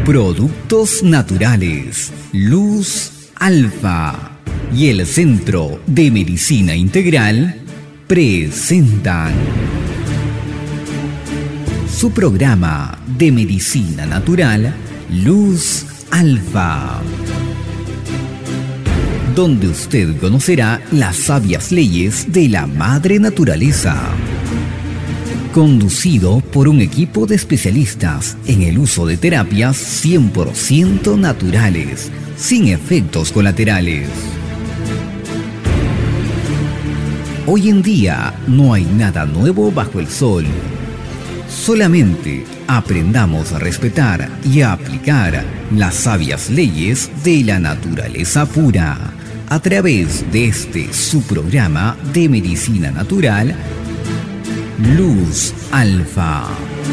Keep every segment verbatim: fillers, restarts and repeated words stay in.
Productos naturales, Luz Alfa y el Centro de Medicina Integral presentan su programa de medicina natural, Luz Alfa, donde usted conocerá las sabias leyes de la madre naturaleza. Conducido por un equipo de especialistas en el uso de terapias cien por ciento naturales, sin efectos colaterales. Hoy en día no hay nada nuevo bajo el sol. Solamente aprendamos a respetar y a aplicar las sabias leyes de la naturaleza pura a través de este su programa de medicina natural, Luz Alfa.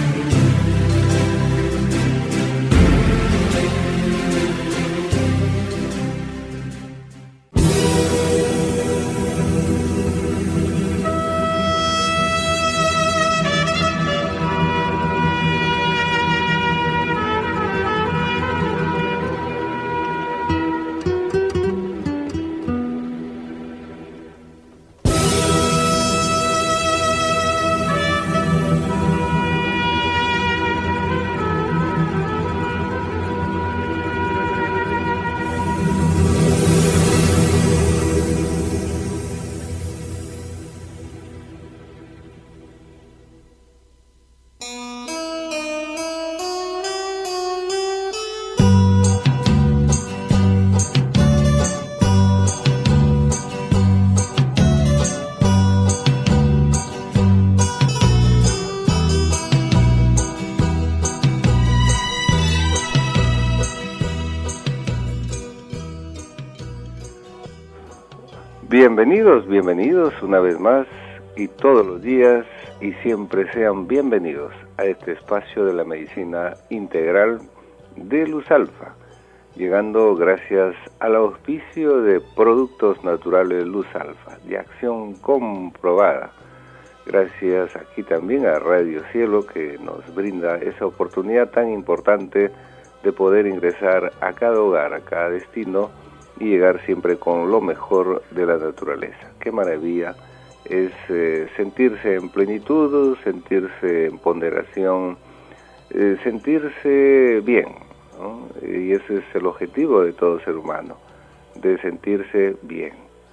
Bienvenidos, bienvenidos una vez más y todos los días y siempre sean bienvenidos a este espacio de la medicina integral de Luz Alfa, llegando gracias al auspicio de Productos Naturales Luz Alfa, de acción comprobada. Gracias aquí también a Radio Cielo, que nos brinda esa oportunidad tan importante de poder ingresar a cada hogar, a cada destino, y llegar siempre con lo mejor de la naturaleza. Qué maravilla es eh, sentirse en plenitud, sentirse en ponderación, eh, sentirse bien, ¿no? Y ese es el objetivo de todo ser humano, de sentirse bien.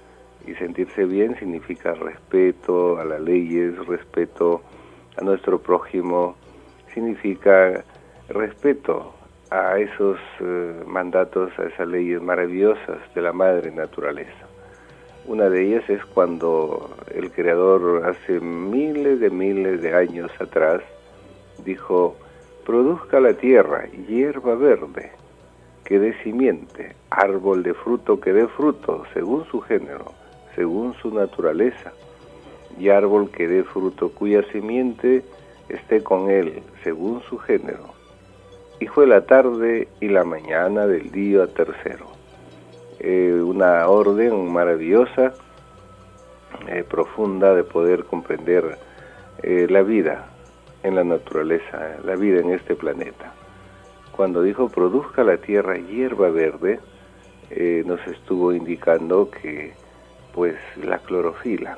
Y sentirse bien significa respeto a las leyes, respeto a nuestro prójimo, significa respeto a esos eh, mandatos, a esas leyes maravillosas de la madre naturaleza. Una de ellas es cuando el Creador hace miles de miles de años atrás dijo: produzca la tierra hierba verde que dé simiente, árbol de fruto que dé fruto según su género, según su naturaleza, y árbol que dé fruto cuya simiente esté con él según su género. Y fue la tarde y la mañana del día tercero. Eh, una orden maravillosa, eh, profunda, de poder comprender eh, la vida en la naturaleza, la vida en este planeta. Cuando dijo produzca la tierra hierba verde, eh, nos estuvo indicando que pues la clorofila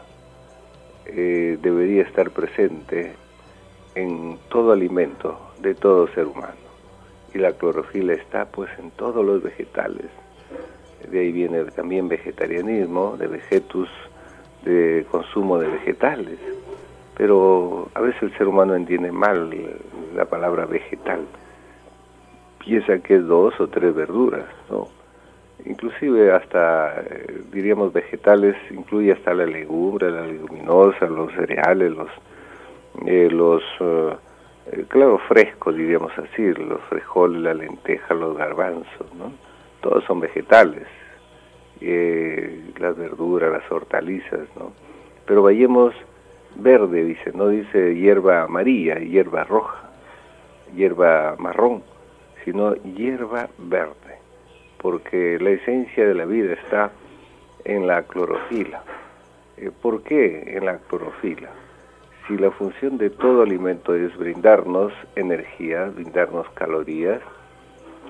eh, debería estar presente en todo alimento de todo ser humano. Y la clorofila está pues en todos los vegetales. De ahí viene también vegetarianismo, de vegetus, de consumo de vegetales. Pero a veces el ser humano entiende mal la palabra vegetal. Piensa que es dos o tres verduras, ¿no? Inclusive hasta, eh, diríamos, vegetales, incluye hasta la legumbre, la leguminosa, los cereales, los... Eh, los uh, claro, frescos, diríamos así, los frijoles, la lenteja, los garbanzos, ¿no? Todos son vegetales, eh, las verduras, las hortalizas, ¿no? Pero vayamos verde, dice, no dice hierba amarilla, hierba roja, hierba marrón, sino hierba verde, porque la esencia de la vida está en la clorofila. Eh, ¿Por qué en la clorofila? Si la función de todo alimento es brindarnos energía, brindarnos calorías,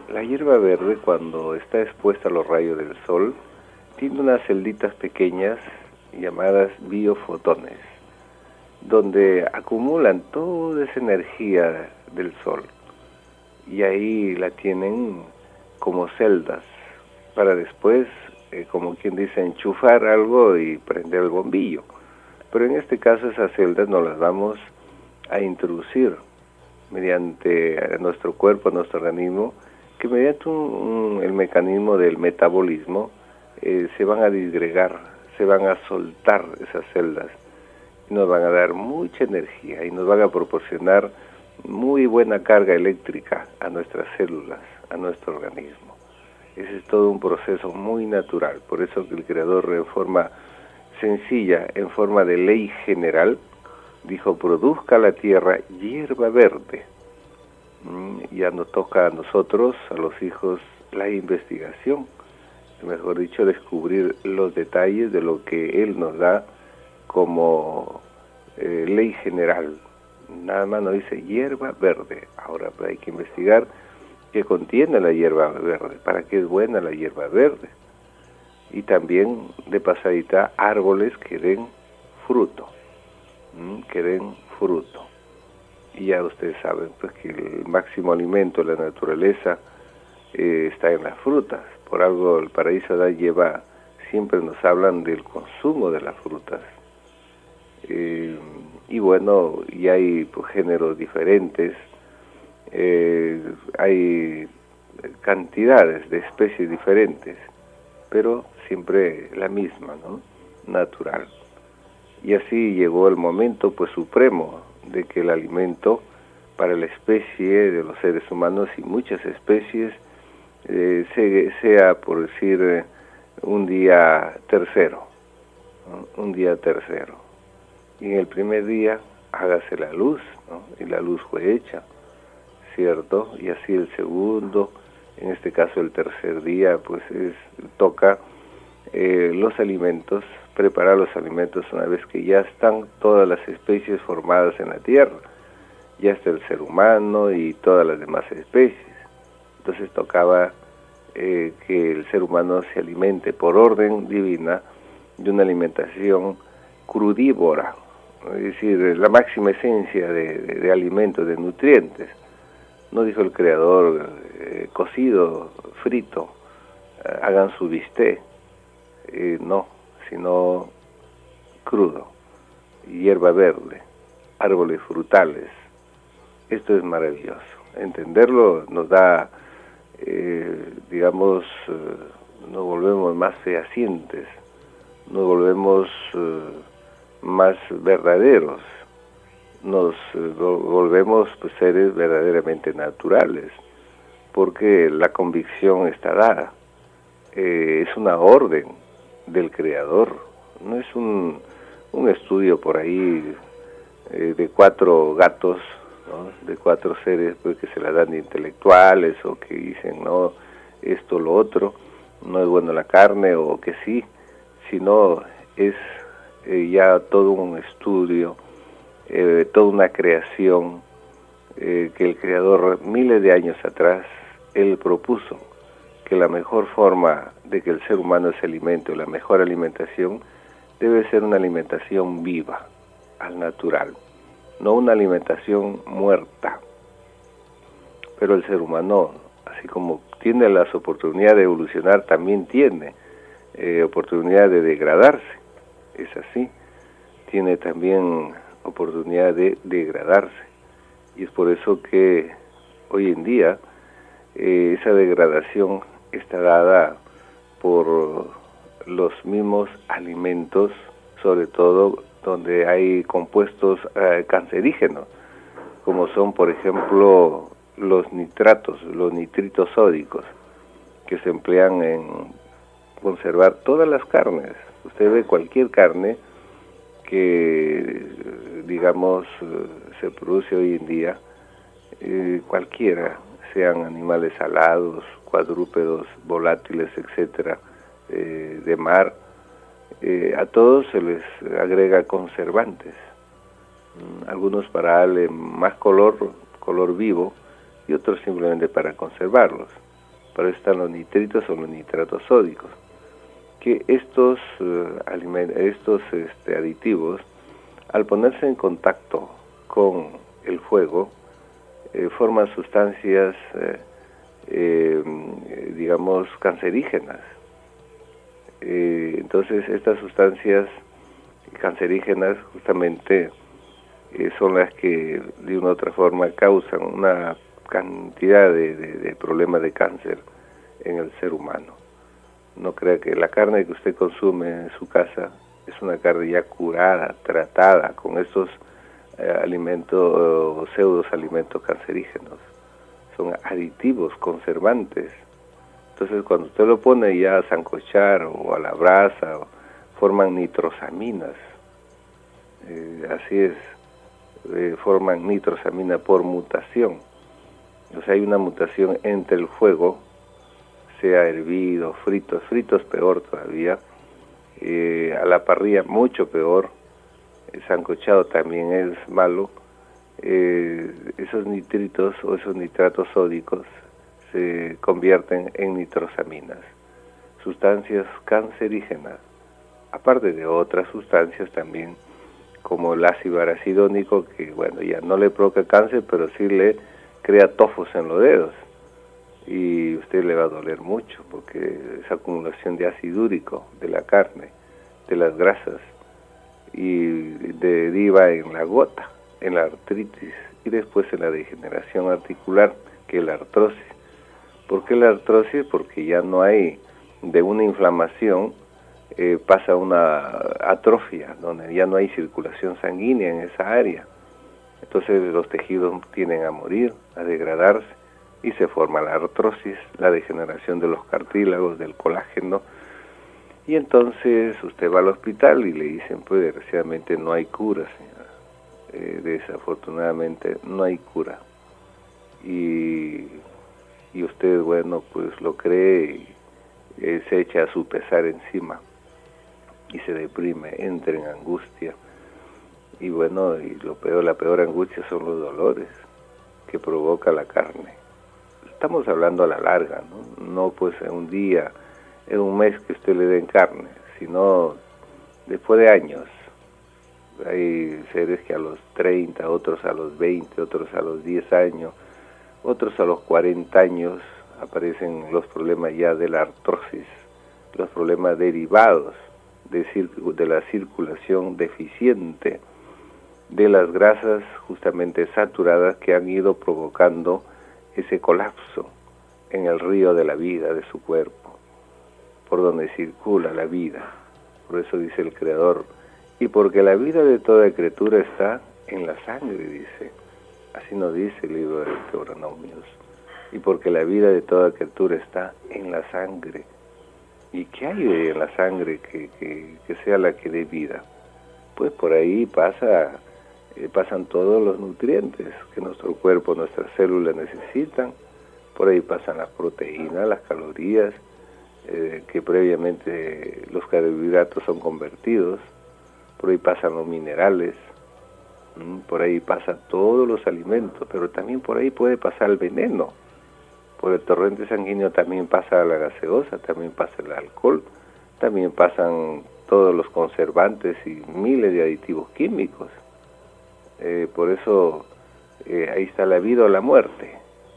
La hierba verde, cuando está expuesta a los rayos del sol, tiene unas celditas pequeñas llamadas biofotones, donde acumulan toda esa energía del sol, y ahí la tienen como celdas, para después, eh, como quien dice, enchufar algo y prender el bombillo. Pero en este caso esas celdas nos las vamos a introducir mediante a nuestro cuerpo, a nuestro organismo, que mediante un, un, el mecanismo del metabolismo eh, se van a disgregar, se van a soltar esas celdas, y nos van a dar mucha energía y nos van a proporcionar muy buena carga eléctrica a nuestras células, a nuestro organismo. Ese es todo un proceso muy natural, por eso que el Creador, en forma sencilla, en forma de ley general, dijo: produzca la tierra hierba verde. Mm, ya nos toca a nosotros, a los hijos, la investigación, mejor dicho, descubrir los detalles de lo que Él nos da como eh, ley general. Nada más nos dice hierba verde. Ahora pues, hay que investigar qué contiene la hierba verde, para qué es buena la hierba verde. Y también, de pasadita, árboles que den fruto, ¿m? que den fruto. Y ya ustedes saben pues que el máximo alimento de la naturaleza eh, está en las frutas. Por algo el paraíso Adán lleva, siempre nos hablan del consumo de las frutas. Eh, y bueno, y hay pues, géneros diferentes, eh, hay cantidades de especies diferentes, pero siempre la misma, ¿no? Natural. Y así llegó el momento pues supremo de que el alimento para la especie de los seres humanos y muchas especies eh, se, sea, por decir, eh, un día tercero, ¿no? Un día tercero. Y en el primer día hágase la luz, ¿no? Y la luz fue hecha, ¿cierto? Y así el segundo, en este caso el tercer día, pues es, toca eh, los alimentos, preparar los alimentos una vez que ya están todas las especies formadas en la tierra. Ya está el ser humano y todas las demás especies. Entonces tocaba eh, que el ser humano se alimente por orden divina de una alimentación crudívora, es decir, la máxima esencia de, de, de alimentos, de nutrientes. No dijo el Creador, eh, cocido, frito, eh, hagan su bistec, eh, no, sino crudo, hierba verde, árboles frutales. Esto es maravilloso. Entenderlo nos da, eh, digamos, eh, nos volvemos más fehacientes, nos volvemos eh, más verdaderos, nos eh, volvemos pues, seres verdaderamente naturales, porque la convicción está dada, eh, es una orden del Creador, no es un, un estudio por ahí eh, de cuatro gatos, ¿no? De cuatro seres pues, que se la dan de intelectuales o que dicen, no, esto, lo otro, no es bueno la carne o que sí, sino es eh, ya todo un estudio, eh, toda una creación eh, que el Creador miles de años atrás, Él propuso que la mejor forma de que el ser humano se alimente, o la mejor alimentación, debe ser una alimentación viva, al natural, no una alimentación muerta. Pero el ser humano, así como tiene las oportunidades de evolucionar, también tiene eh, oportunidad de degradarse, es así, tiene también oportunidad de degradarse, y es por eso que hoy en día eh, esa degradación está dada por los mismos alimentos, sobre todo donde hay compuestos eh, cancerígenos, como son, por ejemplo, los nitratos, los nitritos sódicos, que se emplean en conservar todas las carnes. Usted ve cualquier carne que, digamos, se produce hoy en día, eh, cualquiera, sean animales alados, cuadrúpedos, volátiles, etcétera, eh, de mar, eh, a todos se les agrega conservantes, mm, algunos para darle más color, color vivo, y otros simplemente para conservarlos. Para eso están los nitritos o los nitratos sódicos, que estos, uh, aliment estos este, aditivos, al ponerse en contacto con el fuego, eh, forman sustancias, eh, eh, digamos, cancerígenas. Eh, entonces, estas sustancias cancerígenas justamente eh, son las que de una u otra forma causan una cantidad de, de, de problemas de cáncer en el ser humano. No crea que la carne que usted consume en su casa es una carne ya curada, tratada con estos eh, alimentos o pseudos alimentos cancerígenos. Son aditivos, conservantes. Entonces cuando usted lo pone ya a sancochar o a la brasa, forman nitrosaminas. Eh, así es, eh, forman nitrosamina por mutación. O sea, hay una mutación entre el fuego, sea hervido, frito, frito es peor todavía, eh, a la parrilla mucho peor, el sancochado también es malo. Eh, esos nitritos o esos nitratos sódicos se convierten en nitrosaminas, sustancias cancerígenas, aparte de otras sustancias también, como el ácido aracidónico, que bueno, ya no le provoca cáncer, pero sí le crea tofos en los dedos, y usted le va a doler mucho, porque esa acumulación de ácido úrico de la carne, de las grasas, y deriva en la gota, en la artritis, y después en la degeneración articular, que es la artrosis. ¿Por qué la artrosis? Porque ya no hay, de una inflamación, eh, pasa una atrofia, donde ya no hay circulación sanguínea en esa área. Entonces los tejidos tienden a morir, a degradarse, y se forma la artrosis, la degeneración de los cartílagos, del colágeno, y entonces usted va al hospital y le dicen, pues desgraciadamente no hay cura, señora. Eh, desafortunadamente no hay cura. Y, y usted, bueno, pues lo cree y eh, se echa a su pesar encima y se deprime, entra en angustia. Y bueno, y lo peor, la peor angustia son los dolores que provoca la carne. Estamos hablando a la larga, ¿no? No pues en un día, en un mes que usted le den carne, sino después de años. Hay seres que a los treinta, otros a los veinte, otros a los diez años, otros a los cuarenta años aparecen los problemas ya de la artrosis, los problemas derivados de, de la circulación deficiente, de las grasas justamente saturadas que han ido provocando ese colapso en el río de la vida de su cuerpo, por donde circula la vida. Por eso dice el Creador, y porque la vida de toda criatura está en la sangre, dice. Así nos dice el libro de Deuteronomios. Y porque la vida de toda criatura está en la sangre. ¿Y qué hay en la sangre que, que, que sea la que dé vida? Pues por ahí pasa, eh, pasan todos los nutrientes que nuestro cuerpo, nuestras células necesitan. Por ahí pasan las proteínas, las calorías, eh, que previamente los carbohidratos son convertidos. Por ahí pasan los minerales, ¿m? Por ahí pasan todos los alimentos, pero también por ahí puede pasar el veneno. Por el torrente sanguíneo también pasa la gaseosa, también pasa el alcohol, también pasan todos los conservantes y miles de aditivos químicos. Eh, por eso eh, ahí está la vida o la muerte.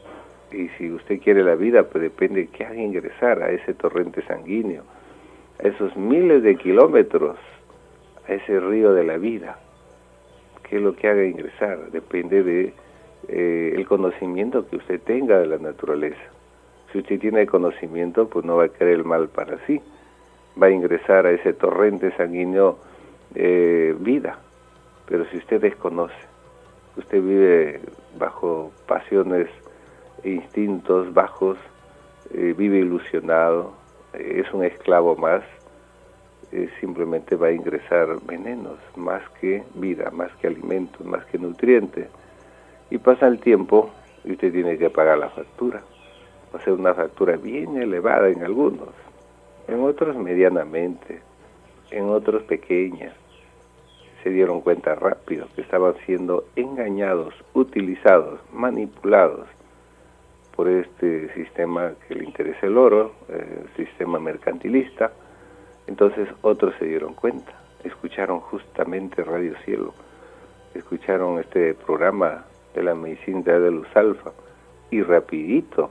Y si usted quiere la vida, pues depende de qué haga ingresar a ese torrente sanguíneo, a esos miles de kilómetros, a ese río de la vida. ¿Qué es lo que haga ingresar? Depende de eh, el conocimiento que usted tenga de la naturaleza. Si usted tiene conocimiento, pues no va a querer el mal para sí. Va a ingresar a ese torrente sanguíneo eh, vida. Pero si usted desconoce, usted vive bajo pasiones e instintos bajos, eh, vive ilusionado, eh, es un esclavo más, eh, simplemente va a ingresar venenos, más que vida, más que alimentos, más que nutrientes. Y pasa el tiempo y usted tiene que pagar la factura. Va a ser una factura bien elevada en algunos, en otros medianamente, en otros pequeñas. Se dieron cuenta rápido que estaban siendo engañados, utilizados, manipulados por este sistema que le interesa el oro, el sistema mercantilista. Entonces otros se dieron cuenta, escucharon justamente Radio Cielo, escucharon este programa de la medicina de luz alfa y rapidito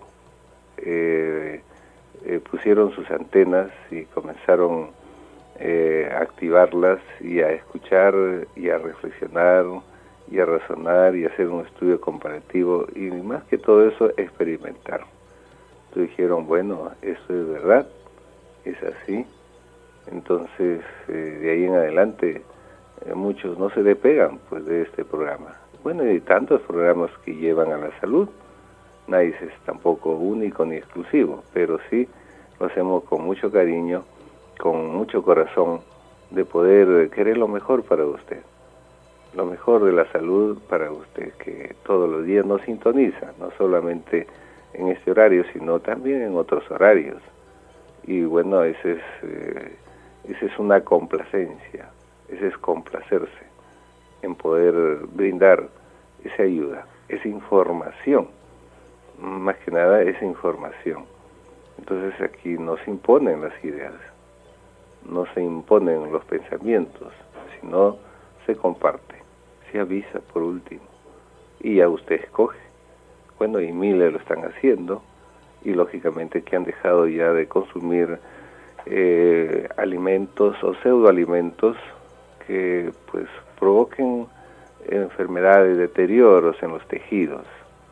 eh, eh, pusieron sus antenas y comenzaron eh, a activarlas y a escuchar y a reflexionar y a razonar y a hacer un estudio comparativo y más que todo eso experimentar. Entonces dijeron, bueno, esto es verdad, es así. Entonces eh, de ahí en adelante eh, muchos no se despegan pues de este programa. Bueno, y tantos programas que llevan a la salud, nadie es tampoco único ni exclusivo, pero sí lo hacemos con mucho cariño, con mucho corazón, de poder querer lo mejor para usted, lo mejor de la salud para usted, que todos los días nos sintoniza, no solamente en este horario, sino también en otros horarios. Y bueno, ese es, eh, esa es una complacencia, ese es complacerse en poder brindar esa ayuda, esa información, más que nada esa información. Entonces aquí no se imponen las ideas, no se imponen los pensamientos, sino se comparte, se avisa por último, y ya usted escoge. Bueno, y miles lo están haciendo, y lógicamente que han dejado ya de consumir eh, alimentos o pseudoalimentos que pues provoquen enfermedades, deterioros en los tejidos,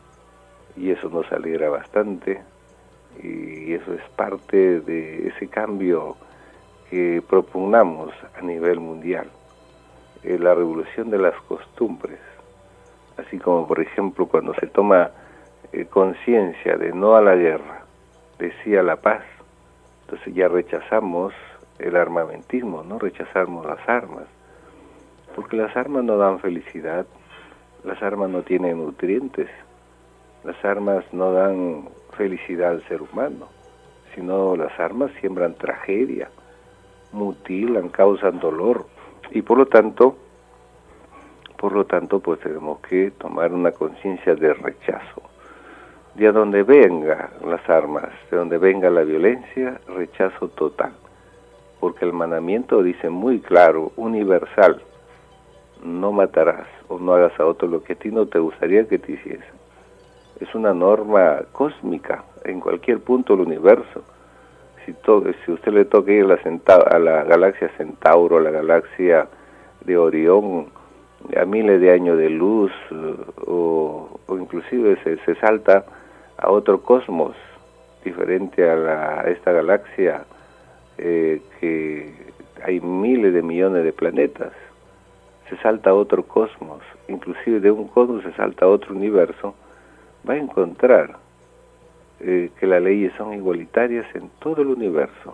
y eso nos alegra bastante, y eso es parte de ese cambio que propugnamos a nivel mundial, eh, la revolución de las costumbres, así como por ejemplo cuando se toma eh, conciencia de no a la guerra, de sí a la paz, entonces ya rechazamos el armamentismo, no rechazamos las armas, porque las armas no dan felicidad, las armas no tienen nutrientes, las armas no dan felicidad al ser humano, sino las armas siembran tragedia, mutilan, causan dolor, y por lo tanto, por lo tanto, pues tenemos que tomar una conciencia de rechazo, de donde vengan las armas, de donde venga la violencia, rechazo total, porque el mandamiento dice muy claro, universal, no matarás o no hagas a otro lo que a ti no te gustaría que te hiciesen. Es una norma cósmica en cualquier punto del universo. Si, to si usted le toca ir a la, a la galaxia Centauro, a la galaxia de Orión, a miles de años de luz, o, o inclusive se, se salta a otro cosmos diferente a, la, a esta galaxia, eh, que hay miles de millones de planetas, se salta a otro cosmos, inclusive de un cosmos se salta a otro universo, va a encontrar eh, que las leyes son igualitarias en todo el universo,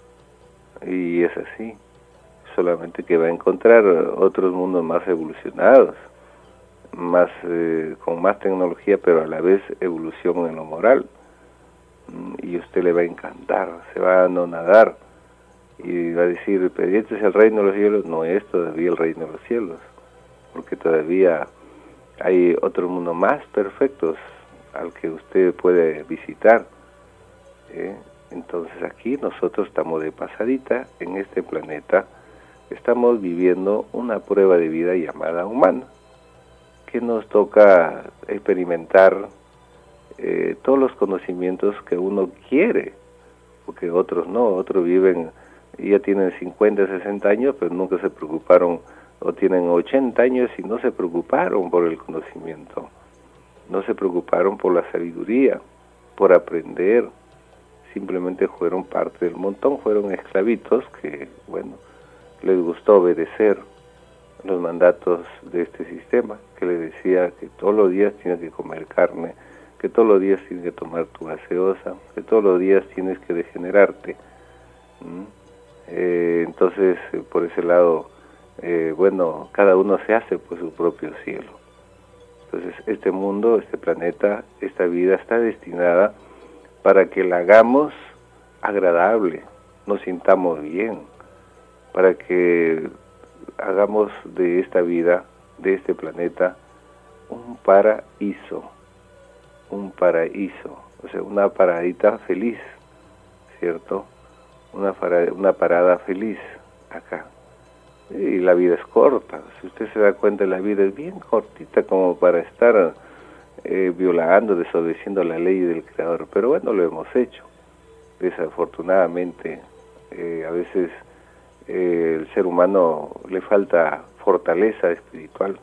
y es así, solamente que va a encontrar otros mundos más evolucionados, más eh, con más tecnología, pero a la vez evolución en lo moral, y a usted le va a encantar, se va a anonadar, y va a decir, pero este es el reino de los cielos. No es todavía el reino de los cielos, porque todavía hay otro mundo más perfectos al que usted puede visitar, ¿eh? Entonces aquí nosotros estamos de pasadita en este planeta, estamos viviendo una prueba de vida llamada humana, que nos toca experimentar eh, todos los conocimientos que uno quiere, porque otros no, otros viven, ya tienen cincuenta, sesenta años, pero nunca se preocuparon, o tienen ochenta años y no se preocuparon por el conocimiento, no se preocuparon por la sabiduría, por aprender, simplemente fueron parte del montón, fueron esclavitos que, bueno, les gustó obedecer los mandatos de este sistema, que les decía que todos los días tienes que comer carne, que todos los días tienes que tomar tu gaseosa, que todos los días tienes que degenerarte. ¿Mm? Eh, entonces, eh, por ese lado, eh, bueno, cada uno se hace pues su propio cielo. Entonces, este mundo, este planeta, esta vida está destinada para que la hagamos agradable, nos sintamos bien, para que hagamos de esta vida, de este planeta, un paraíso, un paraíso. o sea, una paradita feliz, ¿cierto? Una parada, una parada feliz acá. Y la vida es corta, si usted se da cuenta, la vida es bien cortita como para estar eh, violando, desobedeciendo la ley del Creador, pero bueno, lo hemos hecho. Desafortunadamente, eh, a veces eh, el ser humano le falta fortaleza espiritual,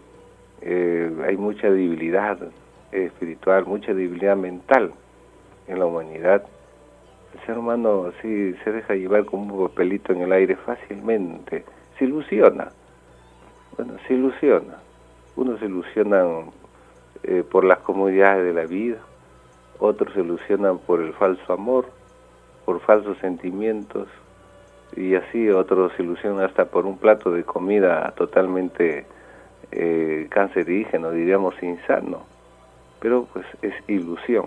eh, hay mucha debilidad espiritual, mucha debilidad mental en la humanidad. El ser humano sí se deja llevar como un papelito en el aire fácilmente, se ilusiona, bueno, se ilusiona, unos se ilusionan eh, por las comodidades de la vida, otros se ilusionan por el falso amor, por falsos sentimientos, y así otros se ilusionan hasta por un plato de comida totalmente eh, cancerígeno, diríamos insano, pero pues es ilusión.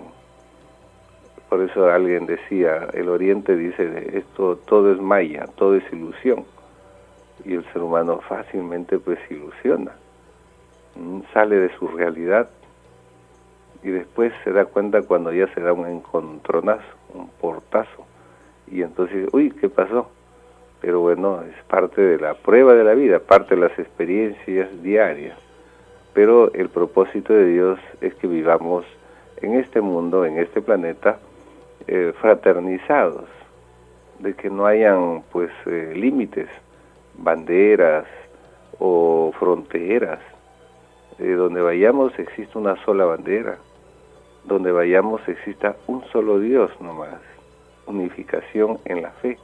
Por eso alguien decía, el Oriente dice, esto todo es maya, todo es ilusión, y el ser humano fácilmente pues se ilusiona, sale de su realidad, y después se da cuenta cuando ya se da un encontronazo, un portazo, y entonces, uy, ¿qué pasó? Pero bueno, es parte de la prueba de la vida, parte de las experiencias diarias, pero el propósito de Dios es que vivamos en este mundo, en este planeta, eh, fraternizados, de que no hayan pues eh, límites, banderas o fronteras. Eh, donde vayamos existe una sola bandera, donde vayamos exista un solo Dios nomás, unificación en la fe,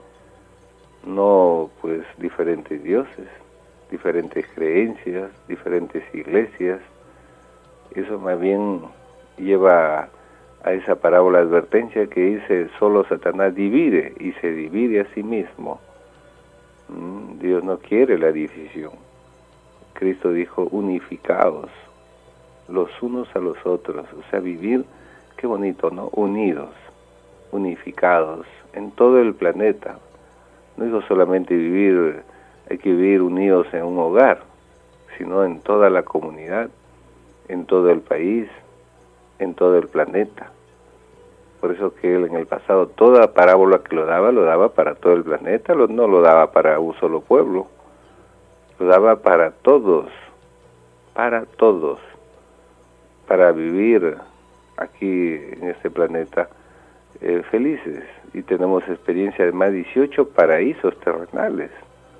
no pues diferentes dioses, diferentes creencias, diferentes iglesias. Eso más bien lleva a esa parábola advertencia que dice, solo Satanás divide y se divide a sí mismo. Mm, Dios no quiere la división. Cristo dijo, unificados los unos a los otros, o sea, vivir, qué bonito, ¿no? Unidos, unificados en todo el planeta. No digo solamente vivir, hay que vivir unidos en un hogar, sino en toda la comunidad, en todo el país, en todo el planeta. Por eso que él en el pasado, toda parábola que lo daba, lo daba para todo el planeta, lo, no lo daba para un solo pueblo, lo daba para todos, para todos, para vivir aquí en este planeta eh, felices. Y tenemos experiencia de más de dieciocho paraísos terrenales.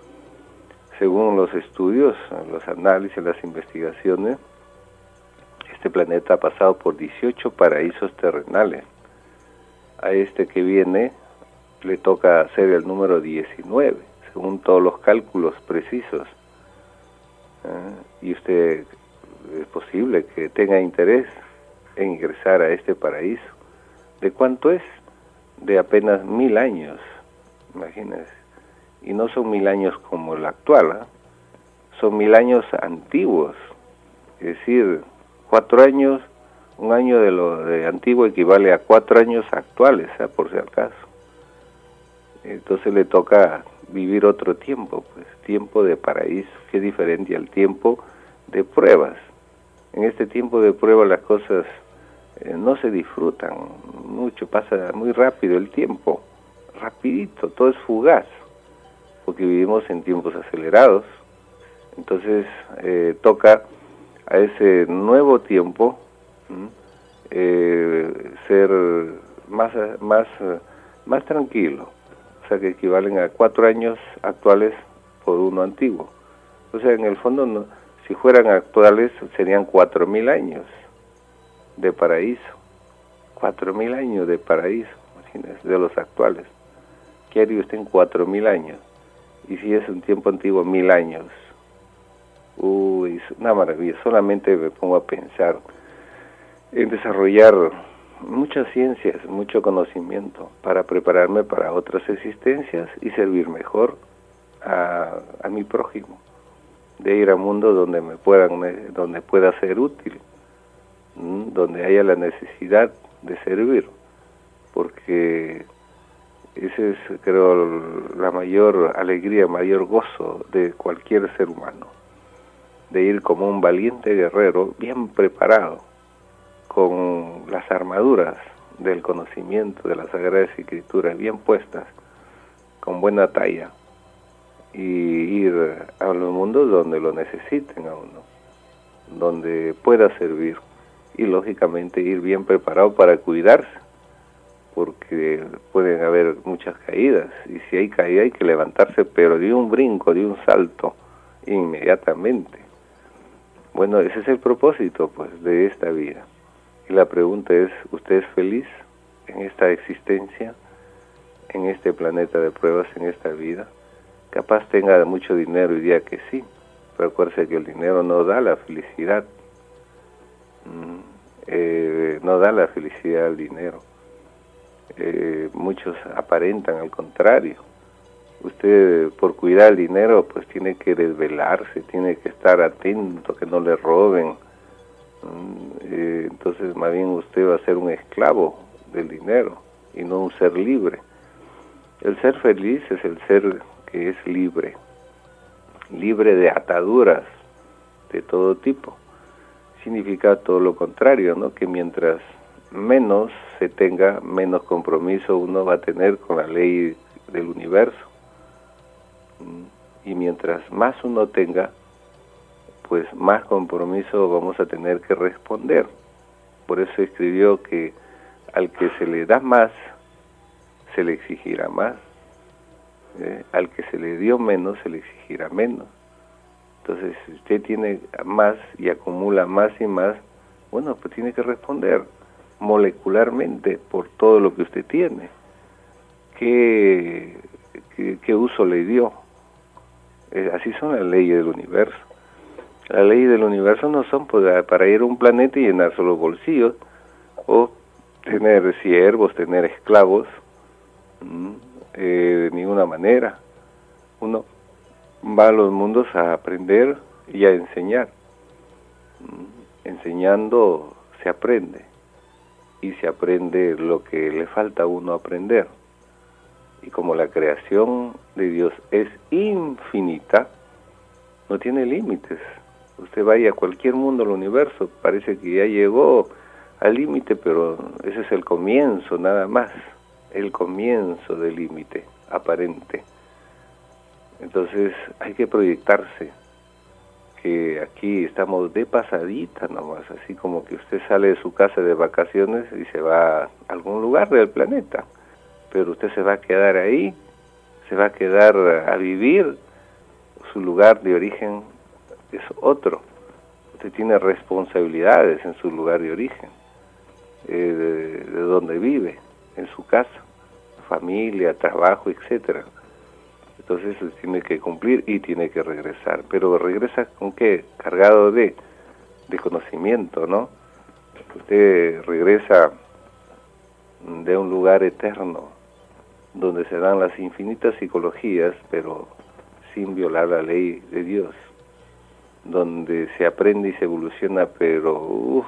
Según los estudios, los análisis, las investigaciones, este planeta ha pasado por dieciocho paraísos terrenales. A este que viene le toca ser el número diecinueve, según todos los cálculos precisos. ¿Eh? Y usted es posible que tenga interés en ingresar a este paraíso. ¿De cuánto es? De apenas mil años, imagínense. Y no son mil años como el actual, ¿eh? Son mil años antiguos, es decir, cuatro años, un año de lo de antiguo equivale a cuatro años actuales, ¿eh? Por si acaso. Entonces le toca vivir otro tiempo, pues, tiempo de paraíso, que es diferente al tiempo de pruebas. En este tiempo de pruebas las cosas eh, no se disfrutan mucho, pasa muy rápido el tiempo, rapidito, todo es fugaz, porque vivimos en tiempos acelerados. Entonces eh, toca a ese nuevo tiempo eh, ser más, más, más tranquilo, o sea que equivalen a cuatro años actuales por uno antiguo. O sea, en el fondo, no, si fueran actuales, serían cuatro mil años de paraíso, cuatro mil años de paraíso, imagínense, de los actuales. ¿Qué haría usted en cuatro mil años? Y si es un tiempo antiguo, mil años. Uy, es una maravilla. Solamente me pongo a pensar en desarrollar muchas ciencias, mucho conocimiento para prepararme para otras existencias y servir mejor a, a mi prójimo, de ir a un mundo donde me puedan, donde pueda ser útil, donde haya la necesidad de servir, porque ese es, creo, la mayor alegría, mayor gozo de cualquier ser humano, de ir como un valiente guerrero, bien preparado, con las armaduras del conocimiento de las Sagradas Escrituras bien puestas, con buena talla, y ir a los mundos donde lo necesiten a uno, donde pueda servir, y lógicamente ir bien preparado para cuidarse, porque pueden haber muchas caídas, y si hay caída hay que levantarse, pero de un brinco, de un salto, inmediatamente. Bueno, ese es el propósito, pues, de esta vida. Y la pregunta es, ¿usted es feliz en esta existencia, en este planeta de pruebas, en esta vida? Capaz tenga mucho dinero y diga que sí, pero acuérdese que el dinero no da la felicidad, mm, eh, no da la felicidad al dinero. Eh, muchos aparentan al contrario. Usted, por cuidar el dinero, pues tiene que desvelarse, tiene que estar atento, que no le roben. Eh, entonces, más bien usted va a ser un esclavo del dinero y no un ser libre. El ser feliz es el ser que es libre, libre de ataduras de todo tipo. Significa todo lo contrario, ¿no? Que mientras menos se tenga, menos compromiso uno va a tener con la ley del universo. Y mientras más uno tenga, pues más compromiso vamos a tener que responder. Por eso escribió que al que se le da más, se le exigirá más. ¿Eh? Al que se le dio menos, se le exigirá menos. Entonces, si usted tiene más y acumula más y más, bueno, pues tiene que responder molecularmente por todo lo que usted tiene. ¿Qué, qué, qué uso le dio? Eh, así son las leyes del universo. Las leyes del universo no son pues, para ir a un planeta y llenarse los bolsillos, o tener siervos, tener esclavos, ¿m? Eh, de ninguna manera. Uno va a los mundos a aprender y a enseñar. ¿M? Enseñando se aprende, y se aprende lo que le falta a uno aprender. Y como la creación de Dios es infinita, no tiene límites. Usted vaya a cualquier mundo del universo, parece que ya llegó al límite, pero ese es el comienzo nada más, el comienzo del límite aparente. Entonces hay que proyectarse, que aquí estamos de pasadita nomás, así como que usted sale de su casa de vacaciones y se va a algún lugar del planeta, pero usted se va a quedar ahí, se va a quedar a vivir, su lugar de origen es otro. Usted tiene responsabilidades en su lugar de origen, eh, de, de donde vive, en su casa, familia, trabajo, etcétera. Entonces tiene que cumplir y tiene que regresar. Pero regresa ¿con qué? Cargado de, de conocimiento, ¿no? Usted regresa de un lugar eterno, donde se dan las infinitas psicologías, pero sin violar la ley de Dios, donde se aprende y se evoluciona, pero uf,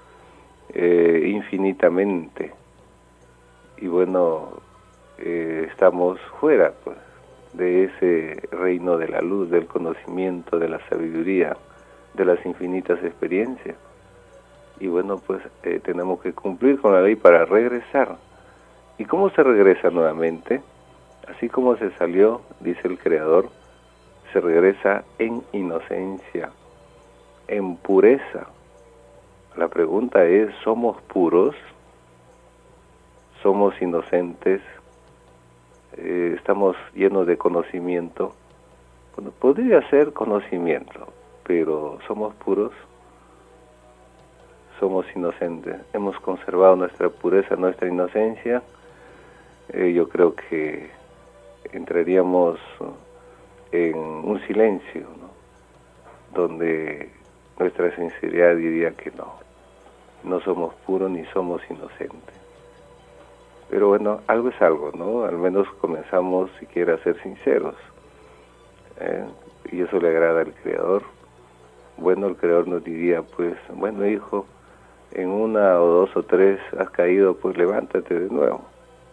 eh, infinitamente. Y bueno, eh, estamos fuera, pues, de ese reino de la luz, del conocimiento, de la sabiduría, de las infinitas experiencias. Y bueno, pues eh, tenemos que cumplir con la ley para regresar. ¿Y cómo se regresa nuevamente? Así como se salió, dice el Creador, se regresa en inocencia, en pureza. La pregunta es, ¿somos puros? ¿Somos inocentes? Eh, ¿Estamos llenos de conocimiento? Bueno, podría ser conocimiento, pero ¿somos puros? ¿Somos inocentes? ¿Hemos conservado nuestra pureza, nuestra inocencia? Eh, yo creo que entraríamos en un silencio, ¿no? Donde nuestra sinceridad diría que no, no somos puros ni somos inocentes. Pero bueno, algo es algo, ¿no? Al menos comenzamos siquiera a ser sinceros, ¿eh? Y eso le agrada al Creador. Bueno, el Creador nos diría, pues, bueno, hijo, en una o dos o tres has caído, pues levántate de nuevo.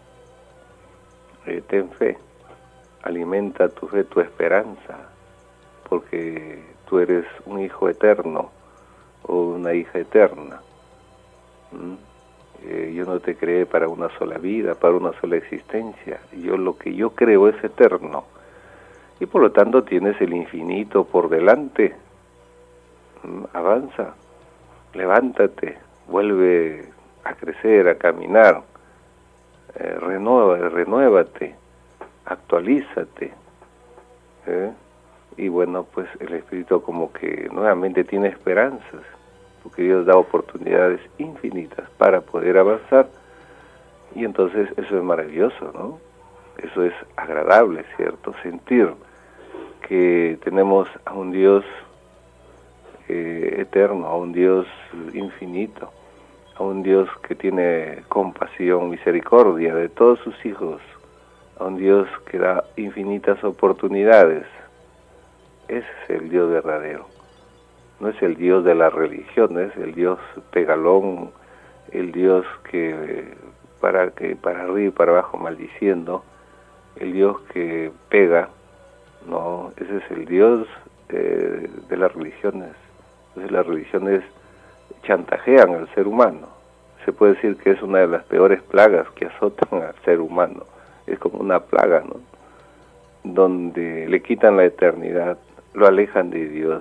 Eh, ten fe, alimenta tu fe, tu esperanza, porque tú eres un hijo eterno o una hija eterna. ¿Mm? Eh, yo no te creé para una sola vida, para una sola existencia. Yo lo que yo creo es eterno. Y por lo tanto tienes el infinito por delante. Mm, avanza, levántate, vuelve a crecer, a caminar, eh, renueva, renuévate, actualízate. ¿eh? Y bueno, pues el Espíritu como que nuevamente tiene esperanzas, porque Dios da oportunidades infinitas para poder avanzar, y entonces eso es maravilloso, ¿no? Eso es agradable, ¿cierto? Sentir que tenemos a un Dios eh, eterno, a un Dios infinito, a un Dios que tiene compasión, misericordia de todos sus hijos, a un Dios que da infinitas oportunidades. Ese es el Dios verdadero. No es el Dios de las religiones, el Dios pegalón, el Dios que para que para arriba y para abajo maldiciendo, el Dios que pega. No, ese es el Dios eh, de las religiones. Entonces las religiones chantajean al ser humano. Se puede decir que es una de las peores plagas que azotan al ser humano. Es como una plaga, ¿no? Donde le quitan la eternidad, lo alejan de Dios,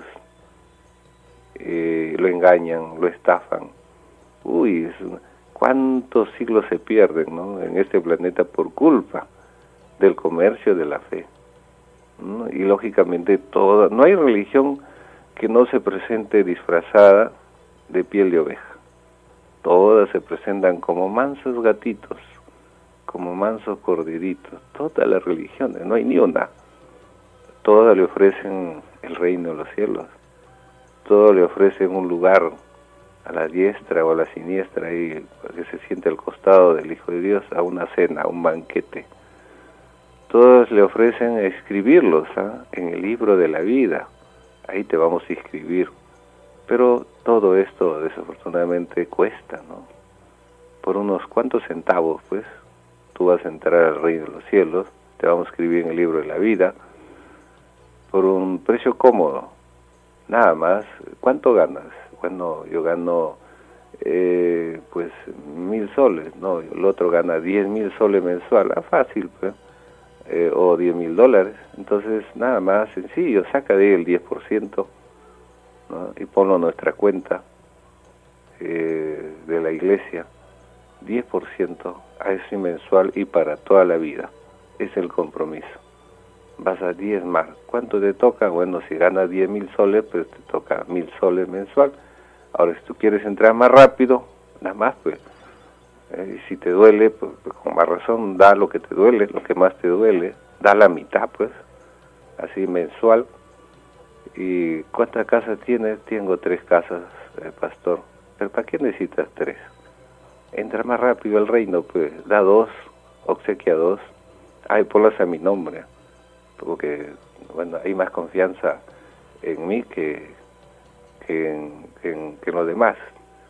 eh, lo engañan, lo estafan. Uy, es un, cuántos siglos se pierden, ¿no? En este planeta por culpa del comercio de la fe. ¿no? Y lógicamente toda, no hay religión que no se presente disfrazada de piel de oveja. Todas se presentan como mansos gatitos, como mansos corderitos. Todas las religiones, no hay ni una. Todas le ofrecen el reino de los cielos. Todas le ofrecen un lugar a la diestra o a la siniestra, ahí que se siente al costado del Hijo de Dios, a una cena, a un banquete. Todas le ofrecen escribirlos ¿eh? en el libro de la vida. Ahí te vamos a inscribir. Pero todo esto desafortunadamente cuesta, ¿no? Por unos cuantos centavos, pues, tú vas a entrar al reino de los cielos, te vamos a escribir en el libro de la vida, por un precio cómodo, nada más. ¿Cuánto ganas? Bueno, yo gano, eh, pues, mil soles, ¿no? El otro gana diez mil soles mensual, ah, fácil, pues, eh, o diez mil dólares. Entonces, nada más sencillo, saca de ahí el diez por ciento, ¿no? Y ponlo en nuestra cuenta eh, de la iglesia, diez por ciento a ese mensual y para toda la vida. Es el compromiso. Vas a diezmar. ¿Cuánto te toca? Bueno, si ganas diez mil soles, pues te toca mil soles mensual. Ahora, si tú quieres entrar más rápido, nada más, pues, eh, y si te duele, pues, pues con más razón, da lo que te duele, lo que más te duele, da la mitad, pues, así mensual. ¿Y cuántas casas tienes? Tengo tres casas, eh, pastor. ¿Pero para qué necesitas tres? Entra más rápido al reino, pues, da dos, obsequia dos. Ay, ponlas a mi nombre, porque, bueno, hay más confianza en mí que, que, en, que, en, que en los demás.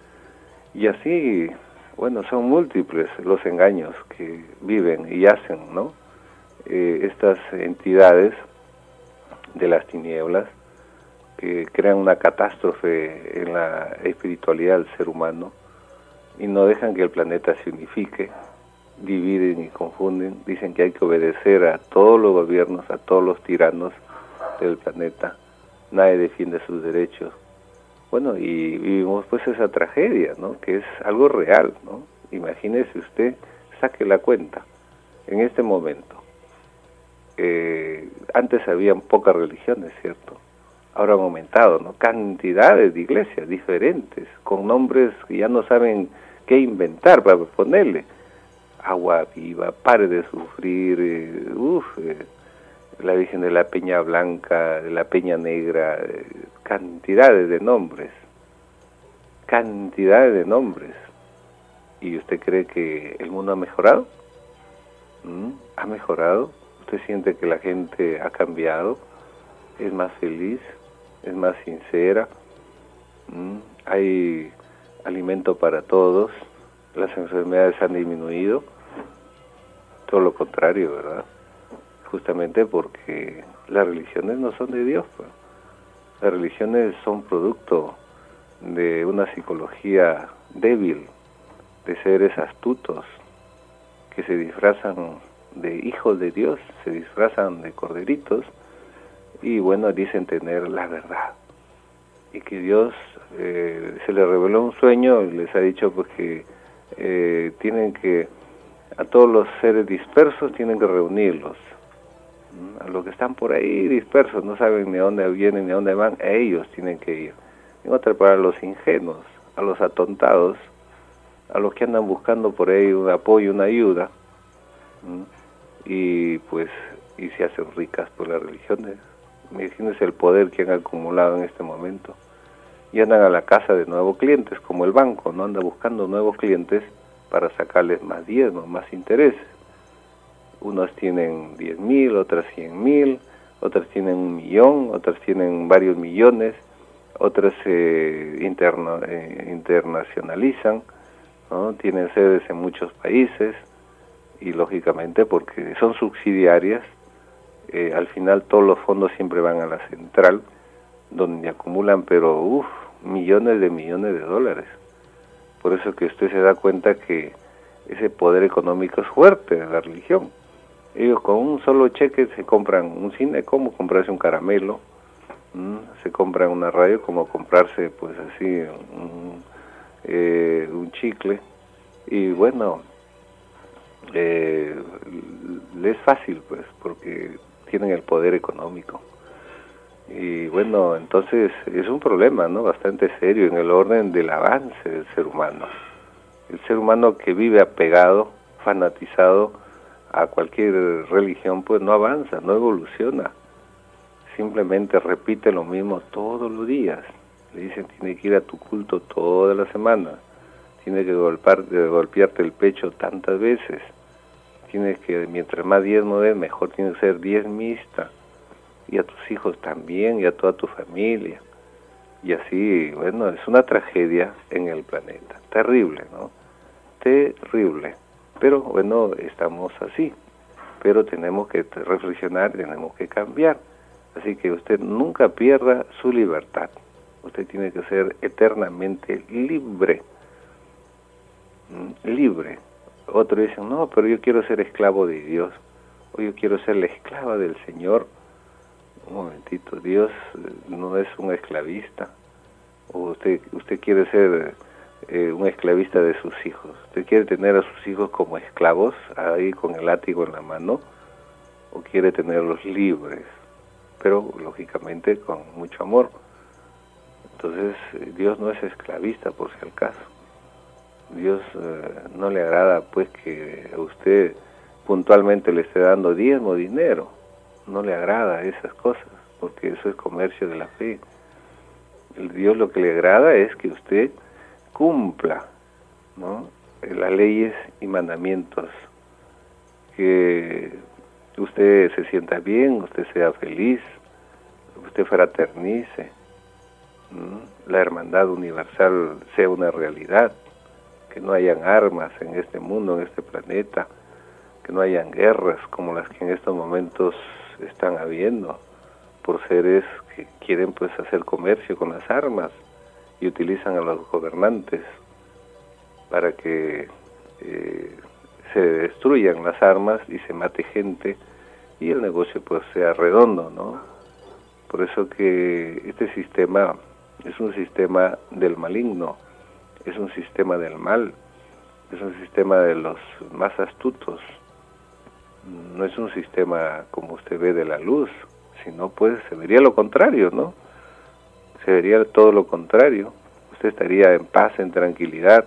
Y así, bueno, son múltiples los engaños que viven y hacen, ¿no? Eh, estas entidades de las tinieblas que crean una catástrofe en la espiritualidad del ser humano y no dejan que el planeta se unifique, dividen y confunden, dicen que hay que obedecer a todos los gobiernos, a todos los tiranos del planeta, nadie defiende sus derechos. Bueno, y vivimos pues esa tragedia, ¿no? Que es algo real, ¿no? Imagínese usted, saque la cuenta, en este momento, eh, antes habían pocas religiones, ¿cierto? Ahora han aumentado, ¿no? Cantidades de iglesias diferentes, con nombres que ya no saben qué inventar para ponerle. Agua Viva, Pare de Sufrir, eh, uf, eh, la Virgen de la Peña Blanca, de la Peña Negra, eh, cantidades de nombres, cantidades de nombres. ¿Y usted cree que el mundo ha mejorado? ¿Mm? ¿Ha mejorado? ¿Usted siente que la gente ha cambiado? ¿Es más feliz? ¿Es más sincera? ¿Mm? ¿Hay alimento para todos? ¿Las enfermedades han disminuido? Todo lo contrario, ¿verdad? Justamente porque las religiones no son de Dios, pues. Las religiones son producto de una psicología débil, de seres astutos que se disfrazan de hijos de Dios, se disfrazan de corderitos y bueno, dicen tener la verdad. Y que Dios eh, se les reveló un sueño y les ha dicho pues que eh, tienen que, a todos los seres dispersos tienen que reunirlos. A los que están por ahí dispersos, no saben ni a dónde vienen ni a dónde van, a ellos tienen que ir. En otra palabra, a los ingenuos, a los atontados, a los que andan buscando por ahí un apoyo, una ayuda, ¿m? y pues y se hacen ricas por las religiones. Imagínense el poder que han acumulado en este momento. Y andan a la casa de nuevos clientes, como el banco, no anda buscando nuevos clientes para sacarles más diezmos, más intereses. Unos tienen diez mil, otras cien mil, otras tienen un millón, otras tienen varios millones, otras se eh, interna, eh, internacionalizan, ¿no? Tienen sedes en muchos países y lógicamente porque son subsidiarias, eh, al final todos los fondos siempre van a la central, donde acumulan, pero uff, millones de millones de dólares. Por eso que usted se da cuenta que ese poder económico es fuerte de la religión. Ellos con un solo cheque se compran un cine, como comprarse un caramelo, ¿m? Se compran una radio, como comprarse pues así un, eh, un chicle, y bueno, eh, es fácil pues, porque tienen el poder económico. Y bueno, entonces es un problema, ¿no?, bastante serio en el orden del avance del ser humano. El ser humano que vive apegado, fanatizado a cualquier religión, pues no avanza, no evoluciona. Simplemente repite lo mismo todos los días. Le dicen, tiene que ir a tu culto toda la semana, tiene que golpear, golpearte el pecho tantas veces, tienes que, mientras más diezmo des, mejor tienes que ser diezmista, y a tus hijos también, y a toda tu familia. Y así, bueno, es una tragedia en el planeta. Terrible, ¿no? Terrible. Pero bueno, estamos así. Pero tenemos que reflexionar, tenemos que cambiar. Así que usted nunca pierda su libertad. Usted tiene que ser eternamente libre. Libre. Otros dicen, no, pero yo quiero ser esclavo de Dios. O yo quiero ser la esclava del Señor. Un momentito, Dios no es un esclavista. O usted, usted quiere ser eh, un esclavista de sus hijos. Usted quiere tener a sus hijos como esclavos, ahí con el látigo en la mano, o quiere tenerlos libres, pero lógicamente con mucho amor. Entonces, Dios no es esclavista, por si al caso. Dios eh, no le agrada pues que a usted puntualmente le esté dando diezmo, dinero. No le agrada esas cosas, porque eso es comercio de la fe. El Dios lo que le agrada es que usted cumpla, ¿no?, las leyes y mandamientos, que usted se sienta bien, usted sea feliz, usted fraternice, ¿no?, la hermandad universal sea una realidad, que no hayan armas en este mundo, en este planeta, que no hayan guerras como las que en estos momentos están habiendo por seres que quieren pues hacer comercio con las armas y utilizan a los gobernantes para que eh, se destruyan las armas y se mate gente y el negocio pues sea redondo, ¿no? Por eso que este sistema es un sistema del maligno, es un sistema del mal, es un sistema de los más astutos. No es un sistema como usted ve de la luz, sino pues se vería lo contrario, ¿no? Se vería todo lo contrario. Usted estaría en paz, en tranquilidad,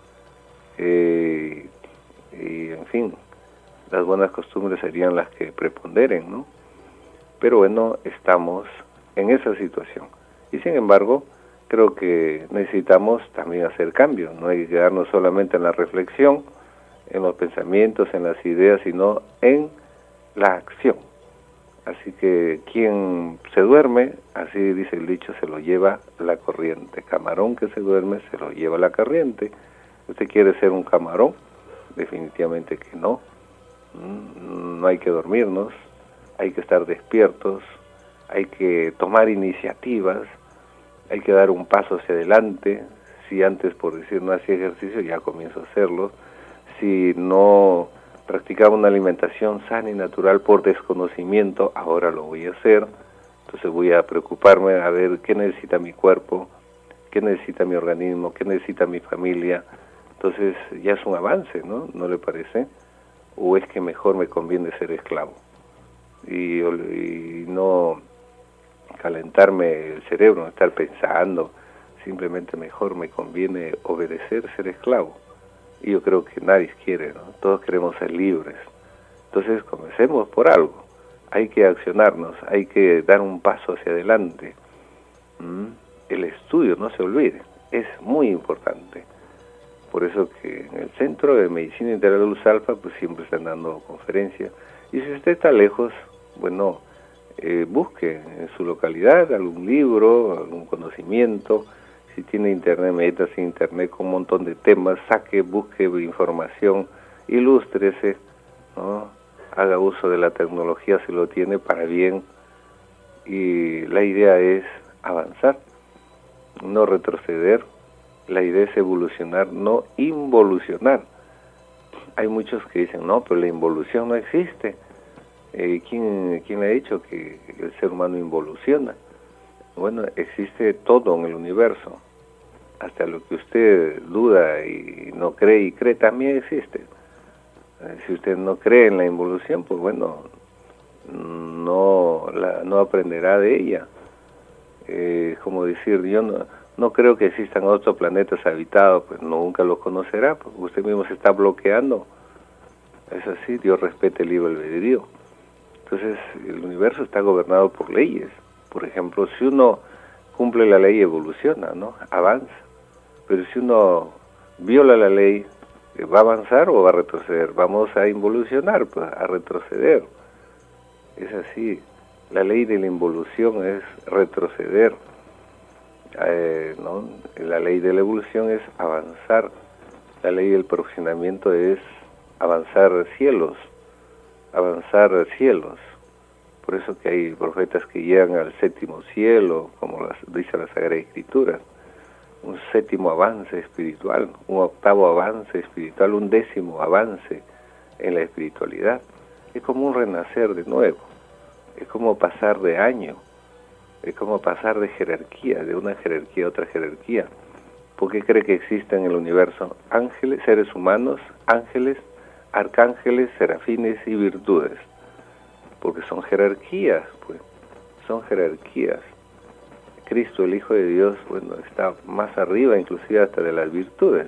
eh, y en fin, las buenas costumbres serían las que preponderen, ¿no? Pero bueno, estamos en esa situación. Y sin embargo, creo que necesitamos también hacer cambios, no hay que quedarnos solamente en la reflexión, en los pensamientos, en las ideas, sino en la acción. Así que quien se duerme, así dice el dicho, se lo lleva la corriente. Camarón que se duerme, se lo lleva la corriente. ¿Usted quiere ser un camarón? Definitivamente que no. No hay que dormirnos, hay que estar despiertos, hay que tomar iniciativas, hay que dar un paso hacia adelante, Si antes, por decir, no hacía ejercicio, ya comienzo a hacerlo. Si no practicaba una alimentación sana y natural por desconocimiento, ahora lo voy a hacer. Entonces voy a preocuparme a ver qué necesita mi cuerpo, qué necesita mi organismo, qué necesita mi familia. Entonces ya es un avance, ¿no? ¿No le parece? ¿O es que mejor me conviene ser esclavo? Y, y no calentarme el cerebro, no estar pensando, simplemente mejor me conviene obedecer, ser esclavo. Y yo creo que nadie quiere, ¿no? Todos queremos ser libres. Entonces comencemos por algo. Hay que accionarnos, hay que dar un paso hacia adelante. ¿Mm? El estudio, no se olvide, es muy importante. Por eso que en el Centro de Medicina Integral de Luz Alfa, pues siempre están dando conferencias. Y si usted está lejos, bueno, eh, busque en su localidad algún libro, algún conocimiento. Si tiene internet, métase en internet con un montón de temas, saque, busque información, ilústrese, ¿no? Haga uso de la tecnología si lo tiene para bien. Y la idea es avanzar, no retroceder. La idea es evolucionar, no involucionar. Hay muchos que dicen, no, pero la involución no existe. Eh, ¿quién, ¿Quién le ha dicho que el ser humano involuciona? Bueno, existe todo en el universo. Hasta lo que usted duda y no cree y cree también existe. Eh, si usted no cree en la involución, pues bueno, no, la, no aprenderá de ella. Eh, como decir, yo no, no creo que existan otros planetas habitados, pues nunca los conocerá, porque usted mismo se está bloqueando. Es así, Dios respeta el libre albedrío. Entonces, el universo está gobernado por leyes. Por ejemplo, si uno cumple la ley, evoluciona, ¿no? Avanza. Pero si uno viola la ley, ¿va a avanzar o va a retroceder? Vamos a involucionar, pues, a retroceder. Es así. La ley de la involución es retroceder. Eh, ¿no? La ley de la evolución es avanzar. La ley del perfeccionamiento es avanzar cielos. Avanzar cielos. Por eso que hay profetas que llegan al séptimo cielo, como las, dice la Sagrada Escritura. Un séptimo avance espiritual, un octavo avance espiritual, un décimo avance en la espiritualidad. Es como un renacer de nuevo. Es como pasar de año. Es como pasar de jerarquía, de una jerarquía a otra jerarquía. ¿Por qué cree que existen en el universo ángeles, seres humanos, ángeles, arcángeles, serafines y virtudes? Porque son jerarquías, pues, son jerarquías. Cristo, el Hijo de Dios, bueno, está más arriba, inclusive hasta de las virtudes.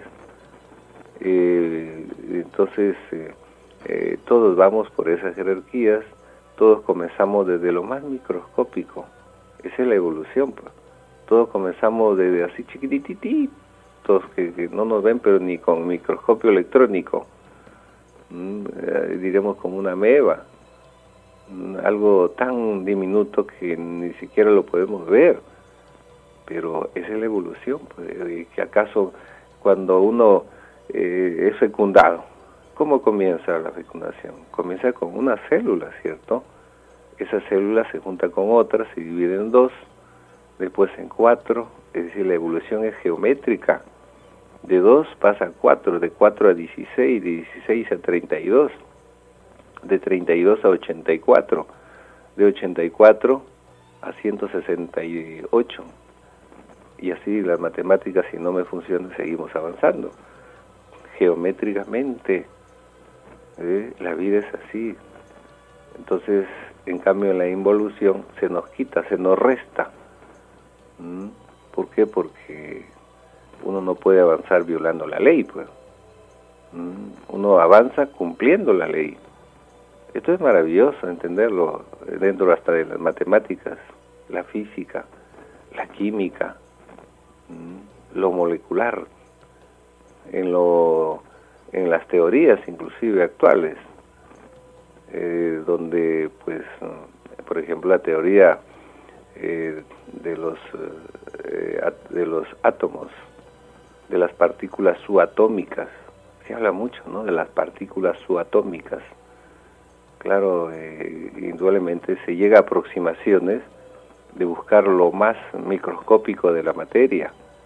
Eh, entonces, eh, eh, todos vamos por esas jerarquías, todos comenzamos desde lo más microscópico. Esa es la evolución, pues. Todos comenzamos desde así chiquitititos, que, que no nos ven, pero ni con microscopio electrónico. Mm, eh, diremos como una ameba. Algo tan diminuto que ni siquiera lo podemos ver, pero esa es la evolución, pues, que acaso cuando uno eh, es fecundado, ¿cómo comienza la fecundación? Comienza con una célula, ¿cierto? Esa célula se junta con otras, se divide en dos, después en cuatro, es decir, la evolución es geométrica, de dos pasa a cuatro, de cuatro a dieciséis, de dieciséis a treinta y dos, de treinta y dos a ochenta y cuatro, de ochenta y cuatro a ciento sesenta y ocho, y así las matemáticas, si no me funcionan, seguimos avanzando. Geométricamente, ¿eh? La vida es así. Entonces, en cambio, en la involución se nos quita, se nos resta. ¿Mm? ¿Por qué? Porque uno no puede avanzar violando la ley, pues. ¿Mm? Uno avanza cumpliendo la ley. Esto es maravilloso entenderlo dentro hasta de las matemáticas, la física, la química, lo molecular, en lo en las teorías inclusive actuales, eh, donde pues por ejemplo la teoría eh, de los eh, de los átomos, de las partículas subatómicas, se habla mucho, ¿no?, de las partículas subatómicas. Claro, eh, indudablemente se llega a aproximaciones de buscar lo más microscópico de la materia,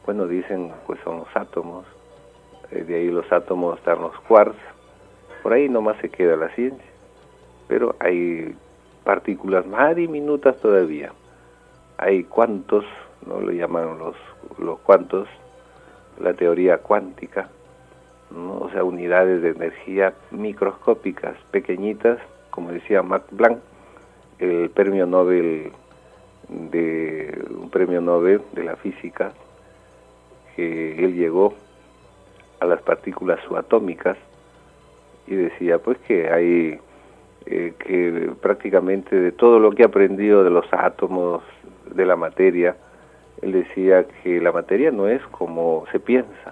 bueno, dicen pues son los átomos, eh, de ahí los átomos están los quarks, por ahí nomás se queda la ciencia, pero hay partículas más diminutas todavía, hay cuantos, ¿no? Lo llamaron los, los cuantos, la teoría cuántica, ¿no? O sea, unidades de energía microscópicas, pequeñitas, como decía Max Planck, el premio Nobel de un premio Nobel de la física, que él llegó a las partículas subatómicas y decía pues que hay eh, que prácticamente de todo lo que ha aprendido de los átomos, de la materia, él decía que la materia no es como se piensa,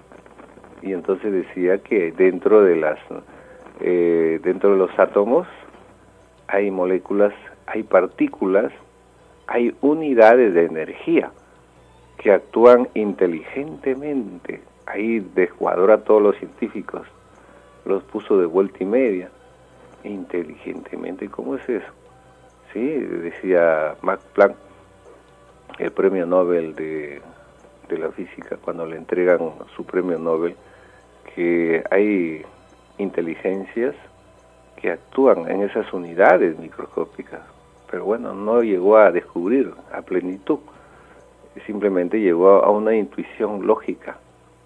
y entonces decía que dentro de las eh, dentro de los átomos hay moléculas, hay partículas, hay unidades de energía que actúan inteligentemente. Ahí descuadró a todos los científicos, los puso de vuelta y media. Inteligentemente, ¿cómo es eso? Sí, decía Max Planck, el premio Nobel de, de la física, cuando le entregan su premio Nobel, que hay inteligencias que actúan en esas unidades microscópicas, pero bueno, no llegó a descubrir a plenitud, simplemente llegó a una intuición lógica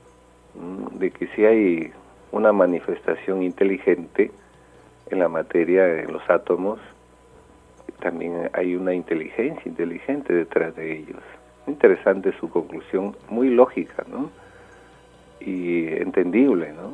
de que si hay una manifestación inteligente en la materia, en los átomos, también hay una inteligencia inteligente detrás de ellos. Interesante su conclusión, muy lógica, ¿no? Y entendible, ¿no?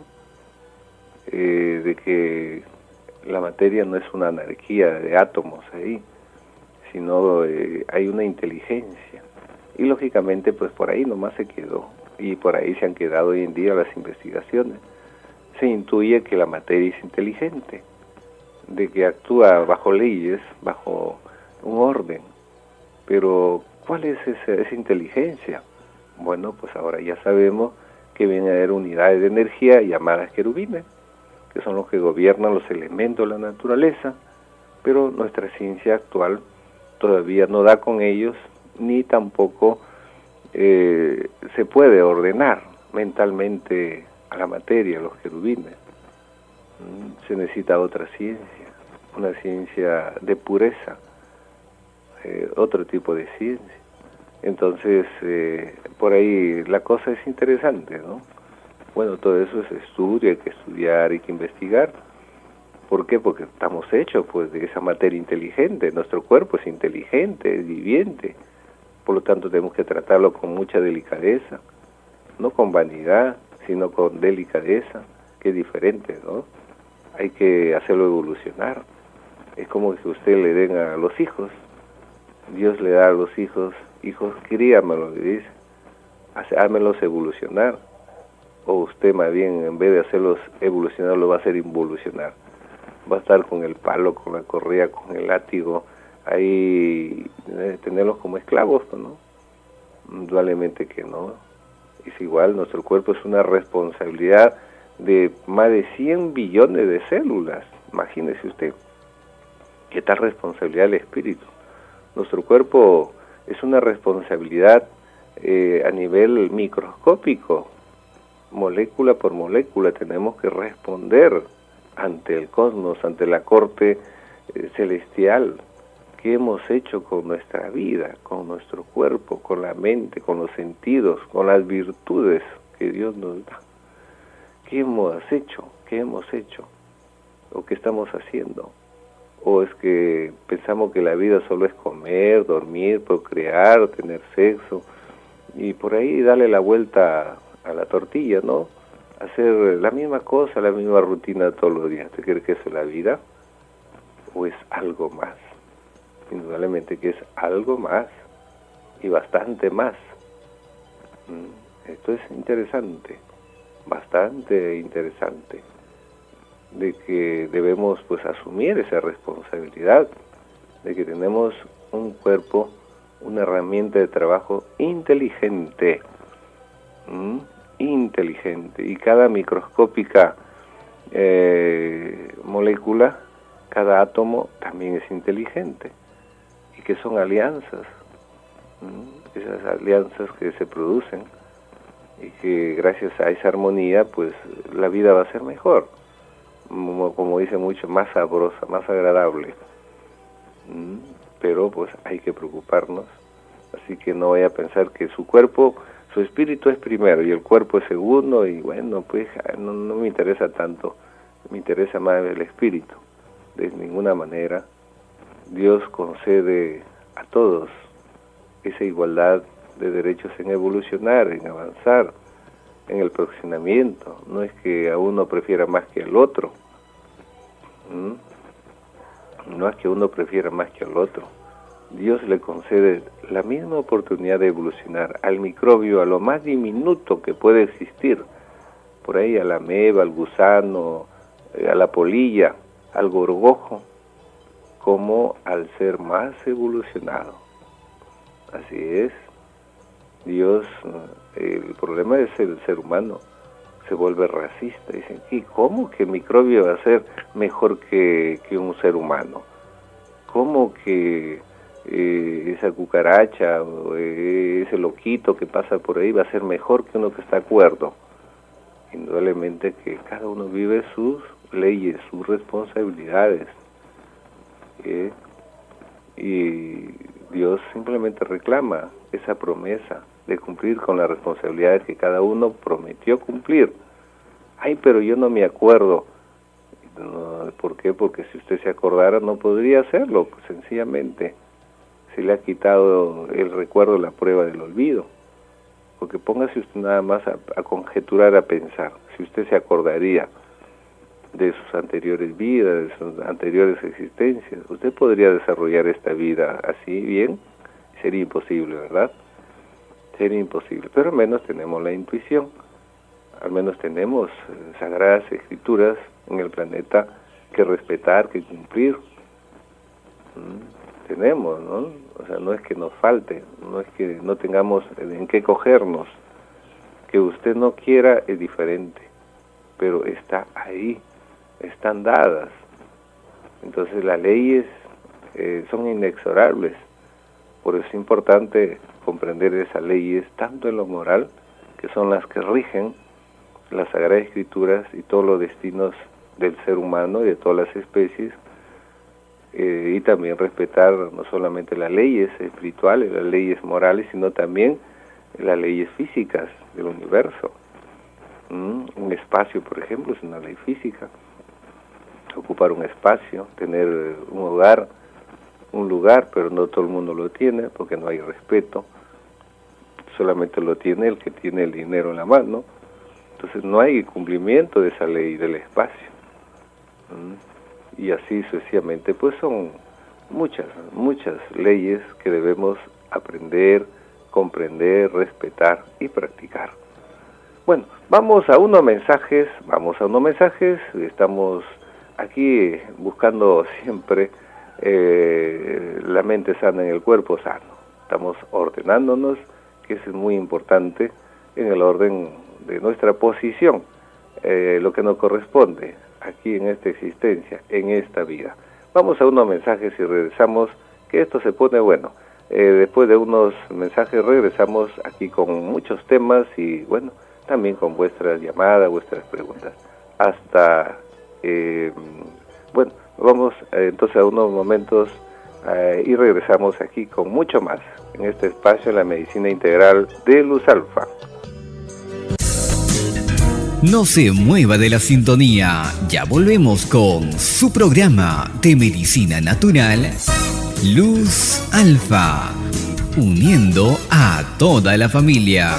Eh, de que la materia no es una anarquía de átomos ahí, sino eh, hay una inteligencia. Y lógicamente, pues por ahí nomás se quedó, y por ahí se han quedado hoy en día las investigaciones. Se intuye que la materia es inteligente, de que actúa bajo leyes, bajo un orden. Pero, ¿cuál es esa, esa inteligencia? Bueno, pues ahora ya sabemos que vienen a haber unidades de energía llamadas querubines, que son los que gobiernan los elementos de la naturaleza, pero nuestra ciencia actual todavía no da con ellos, ni tampoco eh, se puede ordenar mentalmente a la materia, los querubines. Se necesita otra ciencia, una ciencia de pureza, eh, otro tipo de ciencia. Entonces, eh, por ahí la cosa es interesante, ¿no? Bueno, todo eso es estudio, hay que estudiar, hay que investigar. ¿Por qué? Porque estamos hechos pues de esa materia inteligente, nuestro cuerpo es inteligente, es viviente, por lo tanto tenemos que tratarlo con mucha delicadeza, no con vanidad, sino con delicadeza, que es diferente, ¿no? Hay que hacerlo evolucionar. Es como que usted le den a los hijos, Dios le da a los hijos, hijos, críamelos, le dice, hámelos evolucionar, o usted más bien en vez de hacerlos evolucionar, lo va a hacer involucionar. Va a estar con el palo, con la correa, con el látigo, ahí eh, tenerlos como esclavos, ¿no? Indudablemente que no. Es igual, nuestro cuerpo es una responsabilidad de más de cien billones de células. Imagínese usted, qué tal responsabilidad del espíritu. Nuestro cuerpo es una responsabilidad eh, a nivel microscópico, molécula por molécula, tenemos que responder ante el cosmos, ante la corte eh, celestial. ¿Qué hemos hecho con nuestra vida, con nuestro cuerpo, con la mente, con los sentidos, con las virtudes que Dios nos da? ¿Qué hemos hecho? ¿Qué hemos hecho? ¿O qué estamos haciendo? ¿O es que pensamos que la vida solo es comer, dormir, procrear, tener sexo, y por ahí darle la vuelta a la tortilla, ¿no? Hacer la misma cosa, la misma rutina todos los días? ¿Usted cree que eso es la vida? ¿O es algo más? Indudablemente que es algo más, y bastante más. Esto es interesante, bastante interesante, de que debemos pues asumir esa responsabilidad, de que tenemos un cuerpo, una herramienta de trabajo inteligente, ¿Mm? inteligente, y cada microscópica eh, molécula, cada átomo también es inteligente, y que son alianzas, ¿Mm? esas alianzas que se producen y que gracias a esa armonía pues la vida va a ser mejor, como, como dice mucho, más sabrosa, más agradable. ¿Mm? Pero pues hay que preocuparnos, así que no vaya a pensar que su cuerpo, su espíritu es primero y el cuerpo es segundo, y bueno, pues no, no me interesa tanto, me interesa más el espíritu. De ninguna manera Dios concede a todos esa igualdad de derechos en evolucionar, en avanzar, en el perfeccionamiento. No es que a uno prefiera más que al otro. ¿Mm? No es que uno prefiera más que al otro. Dios le concede la misma oportunidad de evolucionar al microbio, a lo más diminuto que puede existir, por ahí a la ameba, al gusano, a la polilla, al gorgojo, como al ser más evolucionado. Así es. Dios, el problema es el ser humano, se vuelve racista. Dicen, ¿y cómo que el microbio va a ser mejor que, que un ser humano? ¿Cómo que eh, esa cucaracha o eh, ese loquito que pasa por ahí va a ser mejor que uno que está cuerdo? Indudablemente que cada uno vive sus leyes, sus responsabilidades. ¿eh? Y Dios simplemente reclama esa promesa de cumplir con las responsabilidades que cada uno prometió cumplir. Ay, pero yo no me acuerdo. No, ¿por qué? Porque si usted se acordara no podría hacerlo, sencillamente. Se le ha quitado el recuerdo, la prueba del olvido. Porque póngase usted nada más a, a conjeturar, a pensar. Si usted se acordaría de sus anteriores vidas, de sus anteriores existencias, usted podría desarrollar esta vida así bien. Sería imposible, ¿verdad? Sería imposible, pero al menos tenemos la intuición, al menos tenemos eh, sagradas escrituras en el planeta que respetar, que cumplir. ¿Mm? Tenemos, ¿no? O sea, no es que nos falte, no es que no tengamos en qué cogernos. Que usted no quiera es diferente, pero está ahí, están dadas. Entonces las leyes eh, son inexorables. Por eso es importante comprender esas leyes, tanto en lo moral, que son las que rigen las Sagradas Escrituras y todos los destinos del ser humano y de todas las especies, eh, y también respetar no solamente las leyes espirituales, las leyes morales, sino también las leyes físicas del universo. ¿Mm? Un espacio, por ejemplo, es una ley física. Ocupar un espacio, tener un hogar, un lugar, pero no todo el mundo lo tiene porque no hay respeto. Solamente lo tiene el que tiene el dinero en la mano. Entonces no hay cumplimiento de esa ley del espacio. ¿Mm? Y así sucesivamente, pues son muchas, muchas leyes que debemos aprender, comprender, respetar y practicar. Bueno, vamos a unos mensajes, vamos a unos mensajes, estamos aquí buscando siempre eh, la mente sana en el cuerpo sano. Estamos ordenándonos, que es muy importante en el orden de nuestra posición, eh, lo que nos corresponde aquí en esta existencia, en esta vida. Vamos a unos mensajes y regresamos, que esto se pone bueno. Eh, después de unos mensajes regresamos aquí con muchos temas y bueno, también con vuestras llamadas, vuestras preguntas. Hasta, eh, bueno, vamos eh, entonces a unos momentos eh, y regresamos aquí con mucho más en este espacio de la medicina integral de Luz Alfa. No se mueva de la sintonía, ya volvemos con su programa de medicina natural, Luz Alfa, uniendo a toda la familia.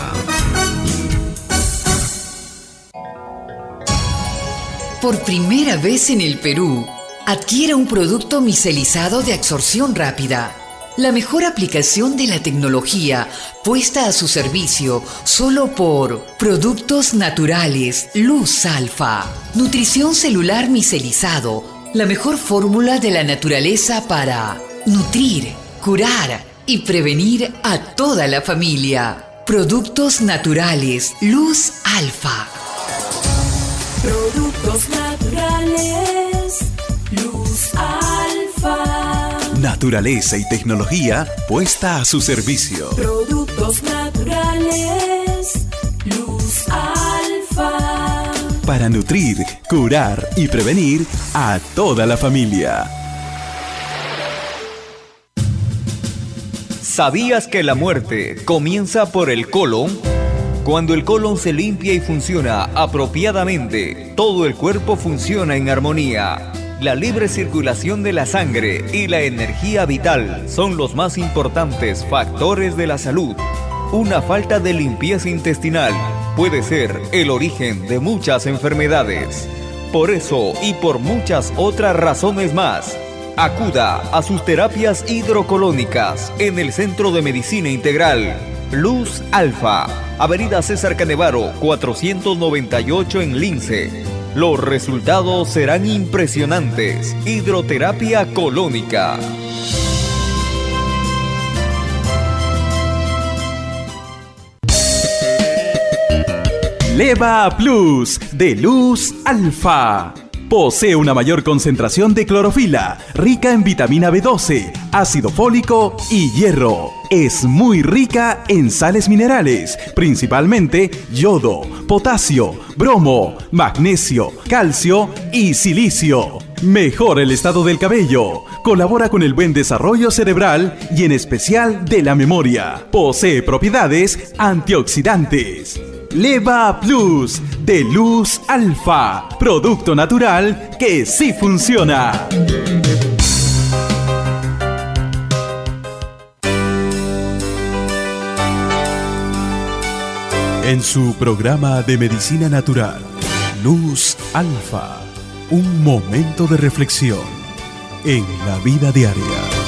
Por primera vez en el Perú, adquiera un producto micelizado de absorción rápida. La mejor aplicación de la tecnología puesta a su servicio solo por Productos Naturales Luz Alfa. Nutrición celular micelizado, la mejor fórmula de la naturaleza para nutrir, curar y prevenir a toda la familia. Productos Naturales Luz Alfa. Productos naturales Luz Alfa. Naturaleza y tecnología puesta a su servicio. Productos naturales Luz para nutrir, curar y prevenir a toda la familia. ¿Sabías que la muerte comienza por el colon? Cuando el colon se limpia y funciona apropiadamente, todo el cuerpo funciona en armonía. La libre circulación de la sangre y la energía vital son los más importantes factores de la salud. Una falta de limpieza intestinal puede ser el origen de muchas enfermedades. Por eso y por muchas otras razones más, acuda a sus terapias hidrocolónicas en el Centro de Medicina Integral Luz Alfa, Avenida César Canevaro, cuatrocientos noventa y ocho en Lince. Los resultados serán impresionantes. Hidroterapia colónica. Leva Plus de Luz Alfa. Posee una mayor concentración de clorofila, rica en vitamina B doce, ácido fólico y hierro. Es muy rica en sales minerales, principalmente yodo, potasio, bromo, magnesio, calcio y silicio. Mejora el estado del cabello, colabora con el buen desarrollo cerebral y en especial de la memoria. Posee propiedades antioxidantes. Leva Plus de Luz Alfa, producto natural que sí funciona. En su programa de medicina natural, Luz Alfa, un momento de reflexión en la vida diaria.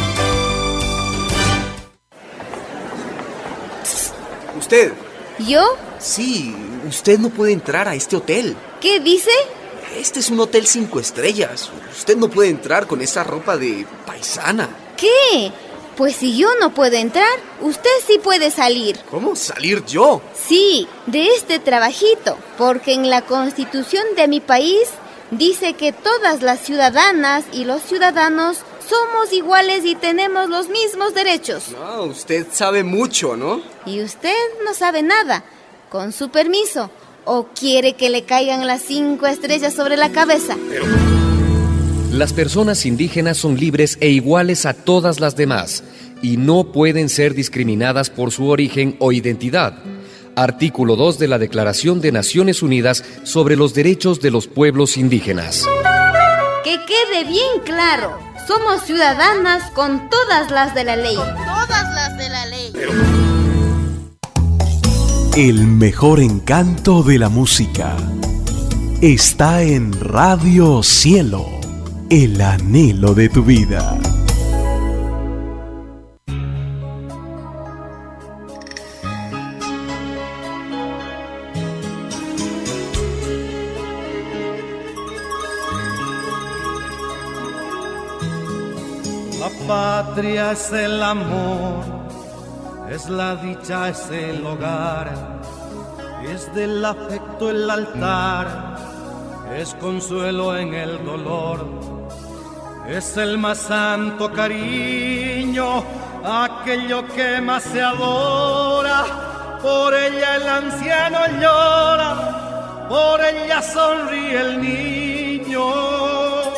¿Usted? ¿Yo? Sí, usted no puede entrar a este hotel. ¿Qué dice? Este es un hotel cinco estrellas. Usted no puede entrar con esa ropa de paisana. ¿Qué? Pues si yo no puedo entrar, usted sí puede salir. ¿Cómo? ¿Salir yo? Sí, de este trabajito, porque en la Constitución de mi país dice que todas las ciudadanas y los ciudadanos somos iguales y tenemos los mismos derechos. No, usted sabe mucho, ¿no? Y usted no sabe nada. Con su permiso, ¿o quiere que le caigan las cinco estrellas sobre la cabeza? Pero... Las personas indígenas son libres e iguales a todas las demás y no pueden ser discriminadas por su origen o identidad. Artículo dos de la Declaración de Naciones Unidas sobre los Derechos de los Pueblos Indígenas. Que quede bien claro, somos ciudadanas con todas las de la ley. Con todas las de la ley. Pero... El mejor encanto de la música está en Radio Cielo, el anhelo de tu vida. La patria es el amor, es la dicha, es el hogar, es del afecto el altar, es consuelo en el dolor, es el más santo cariño, aquello que más se adora, por ella el anciano llora, por ella sonríe el niño.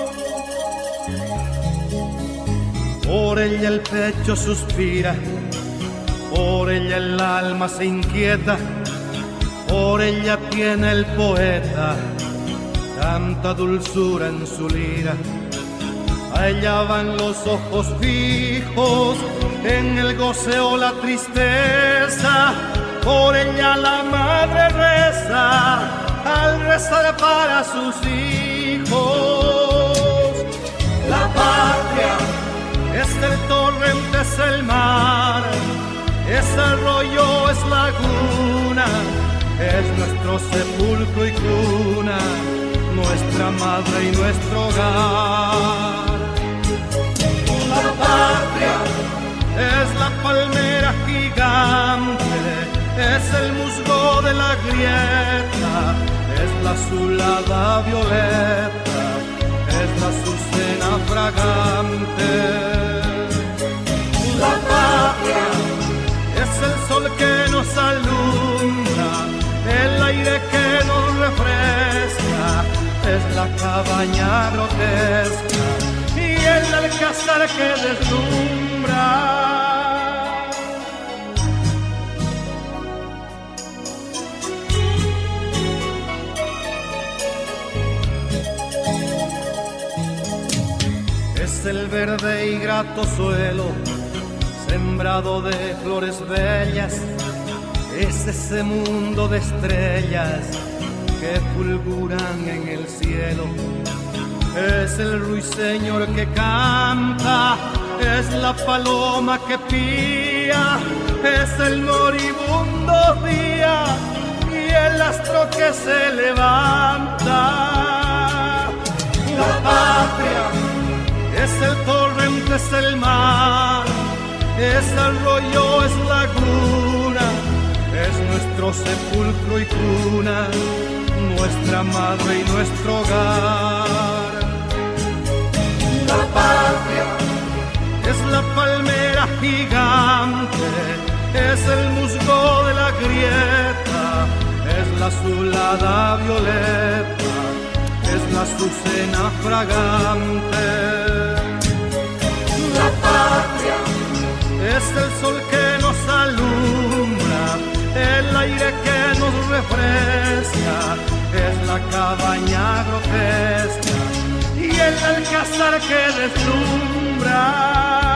Por ella el pecho suspira, por ella el alma se inquieta, por ella tiene el poeta tanta dulzura en su lira. A ella van los ojos fijos, en el goce o la tristeza, por ella la madre reza, al rezar para sus hijos. La patria es el torrente, es el mar, es arroyo, es laguna, es nuestro sepulcro y cuna, nuestra madre y nuestro hogar. La patria es la palmera gigante, es el musgo de la grieta, es la azulada violeta, es la azucena fragante. La patria es el sol que nos alumbra, el aire que nos refresca, la cabaña grotesca y el alcázar que deslumbra. Es el verde y grato suelo sembrado de flores bellas, es ese mundo de estrellas que fulguran en el cielo. Es el ruiseñor que canta, es la paloma que pía, es el moribundo día y el astro que se levanta. La patria es el torrente, es el mar, es arroyo, es laguna, es nuestro sepulcro y cuna, nuestra madre y nuestro hogar. La patria es la palmera gigante, es el musgo de la grieta, es la azulada violeta, es la azucena fragante. La patria es el sol que nos alumbra, el aire que nos refresca, es la cabaña grotesca y el alcázar que deslumbra.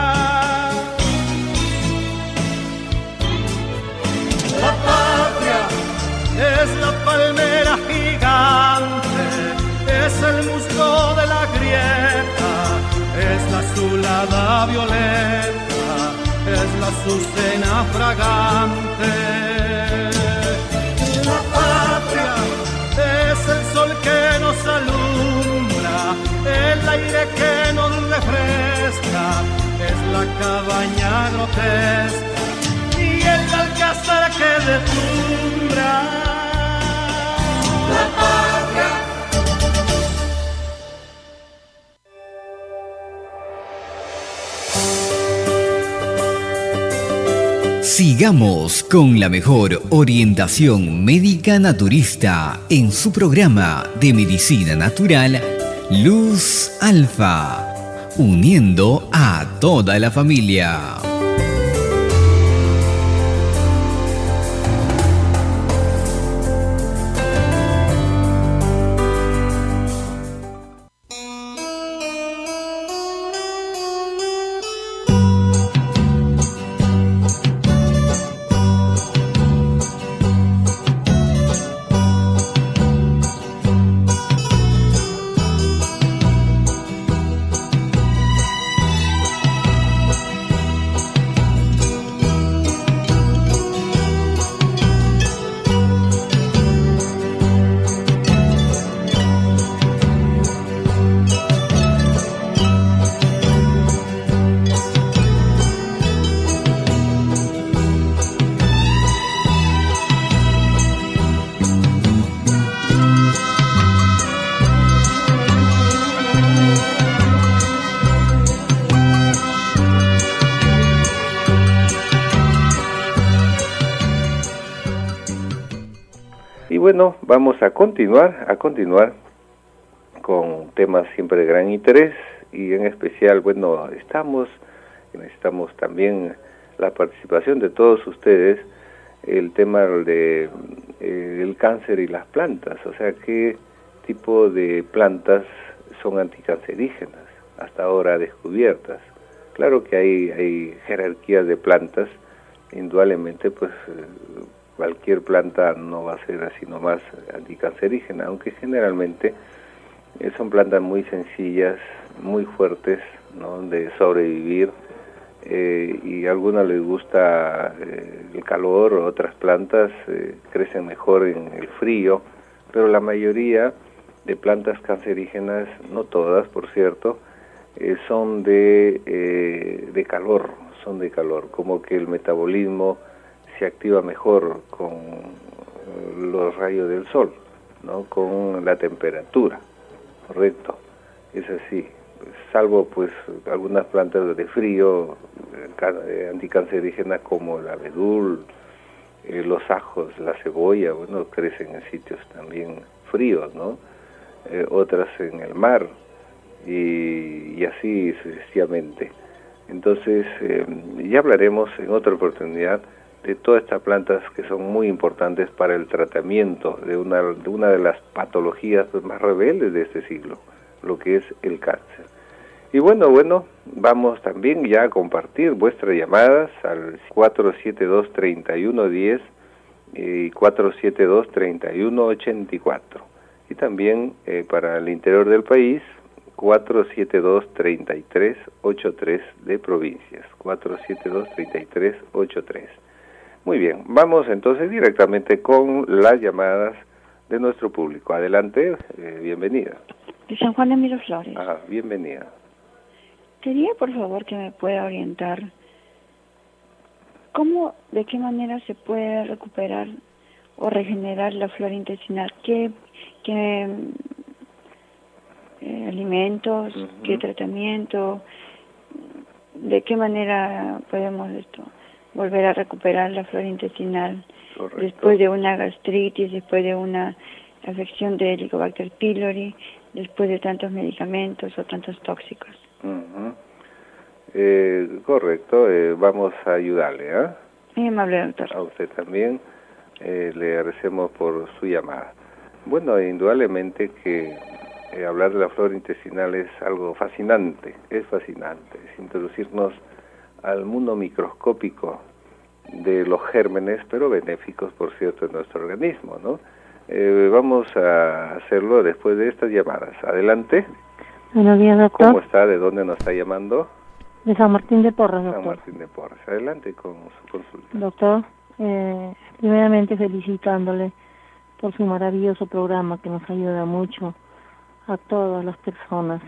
La patria es la palmera gigante, es el musgo de la grieta, es la azulada violeta, es la azucena fragante. La patria es el sol que nos alumbra, el aire que nos refresca, es la cabaña grotesca y el alcázar que deslumbra. La patria. Sigamos con la mejor orientación médica naturista en su programa de medicina natural Luz Alfa, uniendo a toda la familia. Bueno, vamos a continuar, a continuar con temas siempre de gran interés y en especial, bueno, estamos, necesitamos también la participación de todos ustedes, el tema de eh, el cáncer y las plantas, o sea, qué tipo de plantas son anticancerígenas hasta ahora descubiertas. Claro que hay, hay jerarquías de plantas, indudablemente, pues cualquier planta no va a ser así nomás anticancerígena, aunque generalmente eh, son plantas muy sencillas, muy fuertes, ¿no?, de sobrevivir, eh, y a algunas les gusta eh, el calor, otras plantas eh, crecen mejor en el frío, pero la mayoría de plantas cancerígenas, no todas por cierto, eh, son de, eh, de calor, son de calor, como que el metabolismo se activa mejor con los rayos del sol, ¿no?, con la temperatura, correcto, es así, salvo pues algunas plantas de frío, eh, anticancerígenas como el abedul, eh, los ajos, la cebolla, bueno, crecen en sitios también fríos, ¿no? eh, otras en el mar, y, y así sucesivamente. Entonces, eh, ya hablaremos en otra oportunidad de todas estas plantas que son muy importantes para el tratamiento de una de, una de las patologías pues, más rebeldes de este siglo, lo que es el cáncer. Y bueno, bueno, vamos también ya a compartir vuestras llamadas al cuatro siete dos, tres uno uno cero y cuatro siete dos, tres uno ocho cuatro. Y también eh, para el interior del país, cuatro siete dos, tres tres ocho tres de provincias, cuatro siete dos, tres tres ocho tres. Muy bien, vamos entonces directamente con las llamadas de nuestro público. Adelante, eh, bienvenida. De San Juan de Miraflores. Ah, bienvenida. Quería, por favor, que me pueda orientar cómo, de qué manera se puede recuperar o regenerar la flora intestinal. ¿Qué, qué eh, alimentos, uh-huh. qué tratamiento, de qué manera podemos esto volver a recuperar la flora intestinal? Correcto. Después de una gastritis, después de una afección de Helicobacter pylori, después de tantos medicamentos o tantos tóxicos? Uh-huh. eh, correcto, eh, vamos a ayudarle, ¿eh? Muy amable, doctor. A usted también, eh, le agradecemos por su llamada. Bueno, indudablemente que eh, hablar de la flora intestinal es algo fascinante, es fascinante, es introducirnos al mundo microscópico de los gérmenes, pero benéficos, por cierto, en nuestro organismo, ¿no? Eh, vamos a hacerlo después de estas llamadas. Adelante. Buenos días, doctor. ¿Cómo está? ¿De dónde nos está llamando? De San Martín de Porres, doctor. San Martín de Porres. Adelante con su consulta. Doctor, eh, primeramente felicitándole por su maravilloso programa que nos ayuda mucho a todas las personas.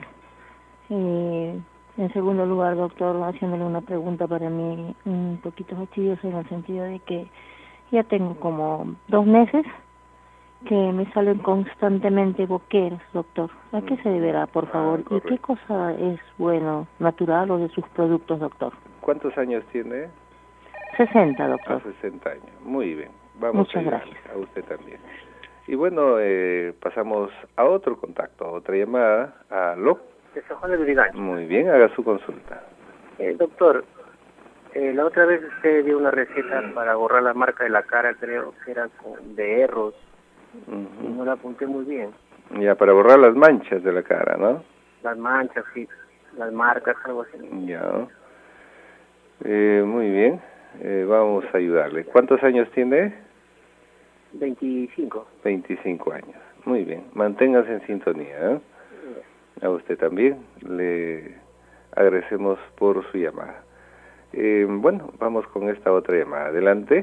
Eh, en segundo lugar, doctor, haciéndole una pregunta para mí un poquito fastidiosa en el sentido de que ya tengo como dos meses que me salen constantemente boqueras, doctor. ¿A qué se deberá, por favor? Ah, ¿y qué cosa es bueno, natural o de sus productos, doctor? ¿Cuántos años tiene? sesenta, doctor. A sesenta años. Muy bien. Vamos Muchas a gracias. A usted también. Y bueno, eh, pasamos a otro contacto, a otra llamada. ¿Aló? De San Juan de Lurigancho. Muy bien, haga su consulta. Eh, doctor, eh, la otra vez usted dio una receta para borrar la marca de la cara, creo que era con, de erros. Uh-huh. Y no la apunté muy bien. Ya, para borrar las manchas de la cara, ¿no? Las manchas, sí, las marcas, algo así. Ya. Eh, muy bien, eh, vamos a ayudarle. ¿Cuántos años tiene? veinticinco. veinticinco años. Muy bien, manténgase en sintonía, ¿eh? A usted también le agradecemos por su llamada. Eh, bueno, vamos con esta otra llamada. Adelante.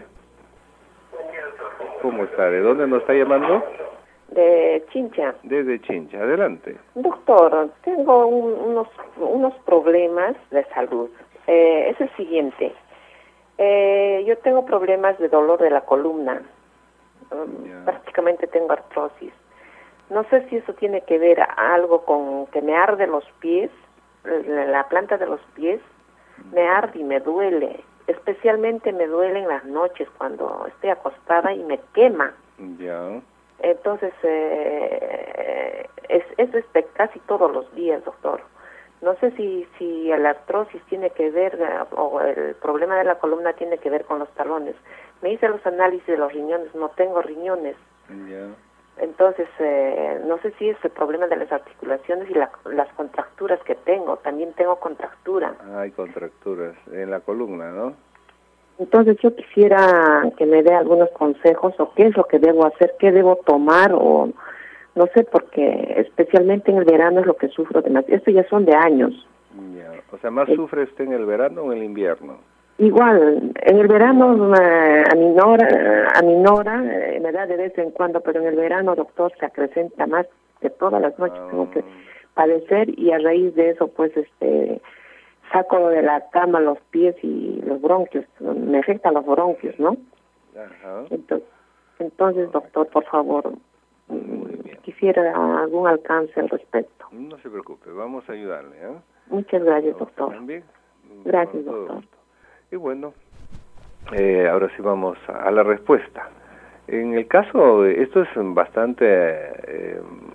¿Cómo está? ¿De dónde nos está llamando? De Chincha. Desde Chincha. Adelante. Doctor, tengo un, unos, unos problemas de salud. Eh, es el siguiente. Eh, yo tengo problemas de dolor de la columna. Um, prácticamente tengo artrosis. No sé si eso tiene que ver algo con que me arde los pies, la planta de los pies, me arde y me duele. Especialmente me duele en las noches cuando estoy acostada y me quema. Ya. Entonces, eh, es, eso es casi todos los días, doctor. No sé si, si la artrosis tiene que ver, o el problema de la columna tiene que ver con los talones. Me hice los análisis de los riñones, no tengo riñones. Ya. Entonces, eh, no sé si es el problema de las articulaciones y la, las contracturas que tengo. También tengo contractura. Hay contracturas en la columna, ¿no? Entonces, yo quisiera que me dé algunos consejos o qué es lo que debo hacer, qué debo tomar o no sé, porque especialmente en el verano es lo que sufro demasiado. Esto ya son de años. Ya. O sea, ¿más eh, sufre usted en el verano o en el invierno? Igual, en el verano eh, aminora, aminora eh, me da de vez en cuando, pero en el verano, doctor, se acrecenta más, que todas las noches ah. tengo que padecer y a raíz de eso, pues, este, saco de la cama los pies y los bronquios, me afectan los bronquios, ¿no? Ajá. Entonces, entonces doctor, por favor, quisiera algún alcance al respecto. No se preocupe, vamos a ayudarle, ¿eh? Muchas gracias, doctor. También. Gracias, doctor. Y bueno, eh, ahora sí vamos a, a la respuesta. En el caso, esto es bastante eh,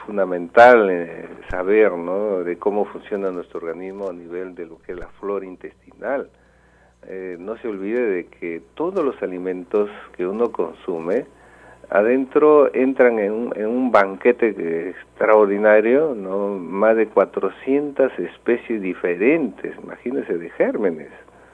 fundamental eh, saber, ¿no?, de cómo funciona nuestro organismo a nivel de lo que es la flora intestinal. Eh, no se olvide de que todos los alimentos que uno consume adentro entran en un, en un banquete extraordinario, ¿no?, más de cuatrocientas especies diferentes, imagínense, de gérmenes.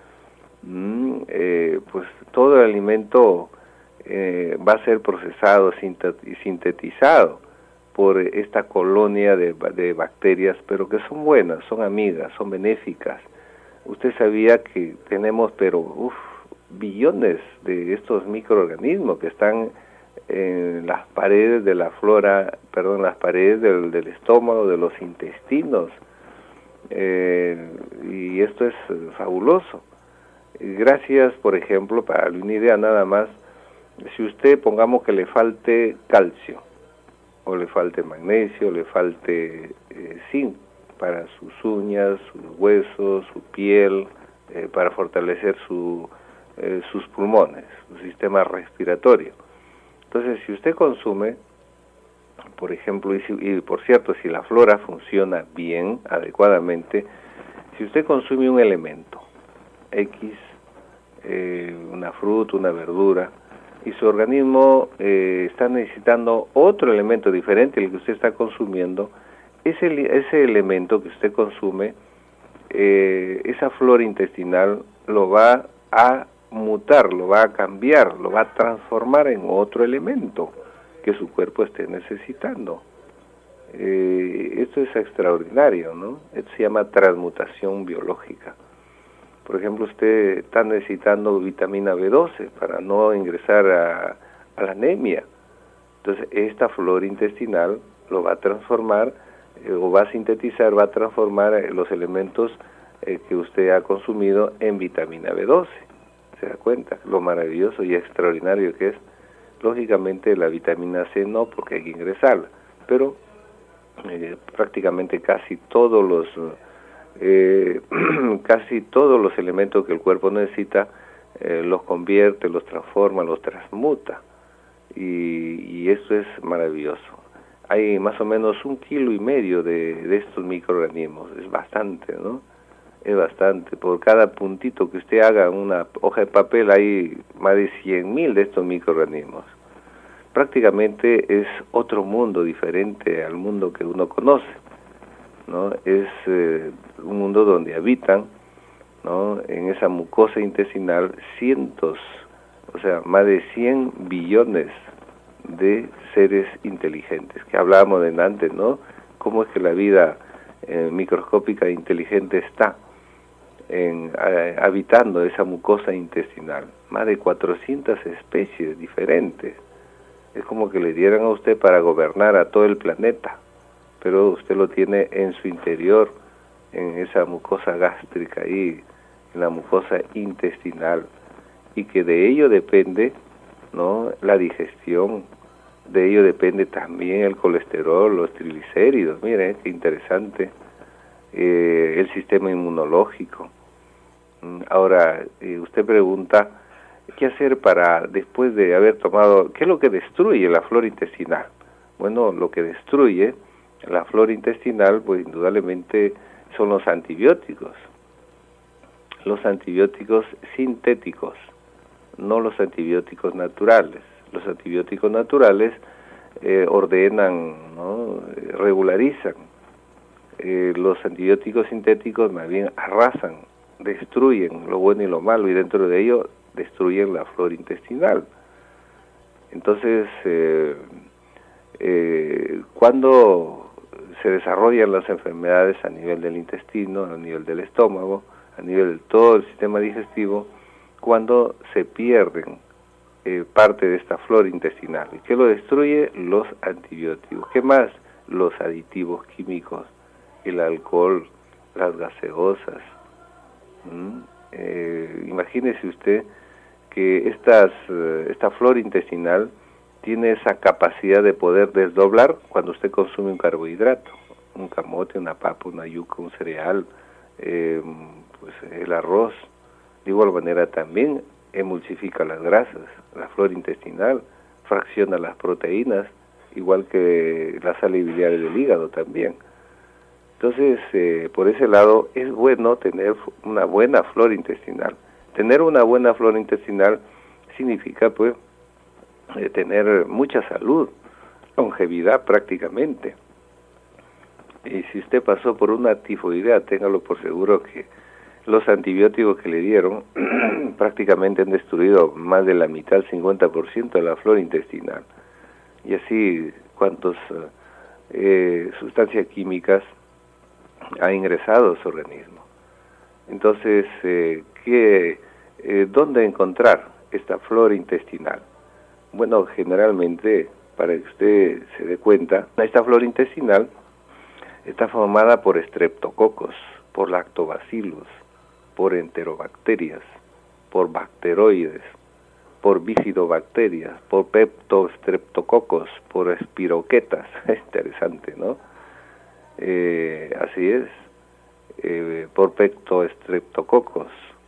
Mm, eh, pues todo el alimento eh, va a ser procesado y sintetizado por esta colonia de, de bacterias, pero que son buenas, son amigas, son benéficas. Usted sabía que tenemos, pero uf, billones de estos microorganismos que están en las paredes de la flora, perdón, las paredes del, del estómago, de los intestinos, eh, y esto es fabuloso. Gracias, por ejemplo, para una idea nada más, si usted, pongamos que le falte calcio, o le falte magnesio, o le falte eh, zinc para sus uñas, sus huesos, su piel, eh, para fortalecer su, eh, sus pulmones, su sistema respiratorio. Entonces, si usted consume, por ejemplo, y, si, y por cierto, si la flora funciona bien, adecuadamente, si usted consume un elemento, X, eh, una fruta, una verdura, y su organismo eh, está necesitando otro elemento diferente al que usted está consumiendo, ese, ese elemento que usted consume, eh, esa flora intestinal lo va a mutar, lo va a cambiar, lo va a transformar en otro elemento que su cuerpo esté necesitando. Eh, esto es extraordinario, ¿no? Esto se llama transmutación biológica. Por ejemplo, usted está necesitando vitamina B doce para no ingresar a, a la anemia. Entonces, esta flora intestinal lo va a transformar, eh, o va a sintetizar, va a transformar eh, los elementos eh, que usted ha consumido en vitamina B doce. ¿Se da cuenta? Lo maravilloso y extraordinario que es. Lógicamente, la vitamina C no, porque hay que ingresarla, pero eh, prácticamente casi todos los... Eh, casi todos los elementos que el cuerpo necesita eh, los convierte, los transforma, los transmuta, y, y eso es maravilloso. Hay más o menos un kilo y medio de, de estos microorganismos, es bastante, ¿no? Es bastante. Por cada puntito que usted haga en una hoja de papel hay más de cien mil de estos microorganismos. Prácticamente es otro mundo diferente al mundo que uno conoce, ¿no? Es eh, un mundo donde habitan, ¿no?, en esa mucosa intestinal cientos, o sea, más de cien billones de seres inteligentes, que hablábamos de antes, ¿no? Cómo es que la vida eh, microscópica e inteligente está en, eh, habitando esa mucosa intestinal. Más de cuatrocientas especies diferentes. Es como que le dieran a usted para gobernar a todo el planeta, pero usted lo tiene en su interior, en esa mucosa gástrica ahí, en la mucosa intestinal, y que de ello depende, ¿no?, la digestión, de ello depende también el colesterol, los triglicéridos, miren, qué interesante, eh, el sistema inmunológico. Ahora, eh, usted pregunta, ¿qué hacer para, después de haber tomado, qué es lo que destruye la flora intestinal? Bueno, lo que destruye la flora intestinal, pues indudablemente son los antibióticos, los antibióticos sintéticos, no los antibióticos naturales. Los antibióticos naturales eh, ordenan, ¿no?, regularizan. Eh, los antibióticos sintéticos más bien arrasan, destruyen lo bueno y lo malo, y dentro de ello destruyen la flora intestinal. Entonces, eh, eh, cuando se desarrollan las enfermedades a nivel del intestino, a nivel del estómago, a nivel de todo el sistema digestivo, cuando se pierden eh, parte de esta flora intestinal. ¿Y qué lo destruye? Los antibióticos. ¿Qué más? Los aditivos químicos, el alcohol, las gaseosas. ¿Mm? Eh, imagínese usted que estas, eh, esta flora intestinal tiene esa capacidad de poder desdoblar cuando usted consume un carbohidrato, un camote, una papa, una yuca, un cereal, eh, pues el arroz. De igual manera también emulsifica las grasas, la flora intestinal, fracciona las proteínas igual que la sal biliar del hígado también. Entonces, eh, por ese lado, es bueno tener una buena flora intestinal. Tener una buena flora intestinal significa, pues, eh, tener mucha salud, longevidad prácticamente. Y si usted pasó por una tifoidea, téngalo por seguro que los antibióticos que le dieron prácticamente han destruido más de la mitad, el cincuenta por ciento de la flora intestinal. Y así, cuántas eh, sustancias químicas ha ingresado a su organismo. Entonces, eh, ¿qué, eh, ¿dónde encontrar esta flora intestinal? Bueno, generalmente, para que usted se dé cuenta, esta flora intestinal está formada por estreptococos, por lactobacillus, por enterobacterias, por bacteroides, por bifidobacterias, por peptostreptococos, por espiroquetas. Interesante, ¿no? Eh, así es, eh, por peptostreptococos,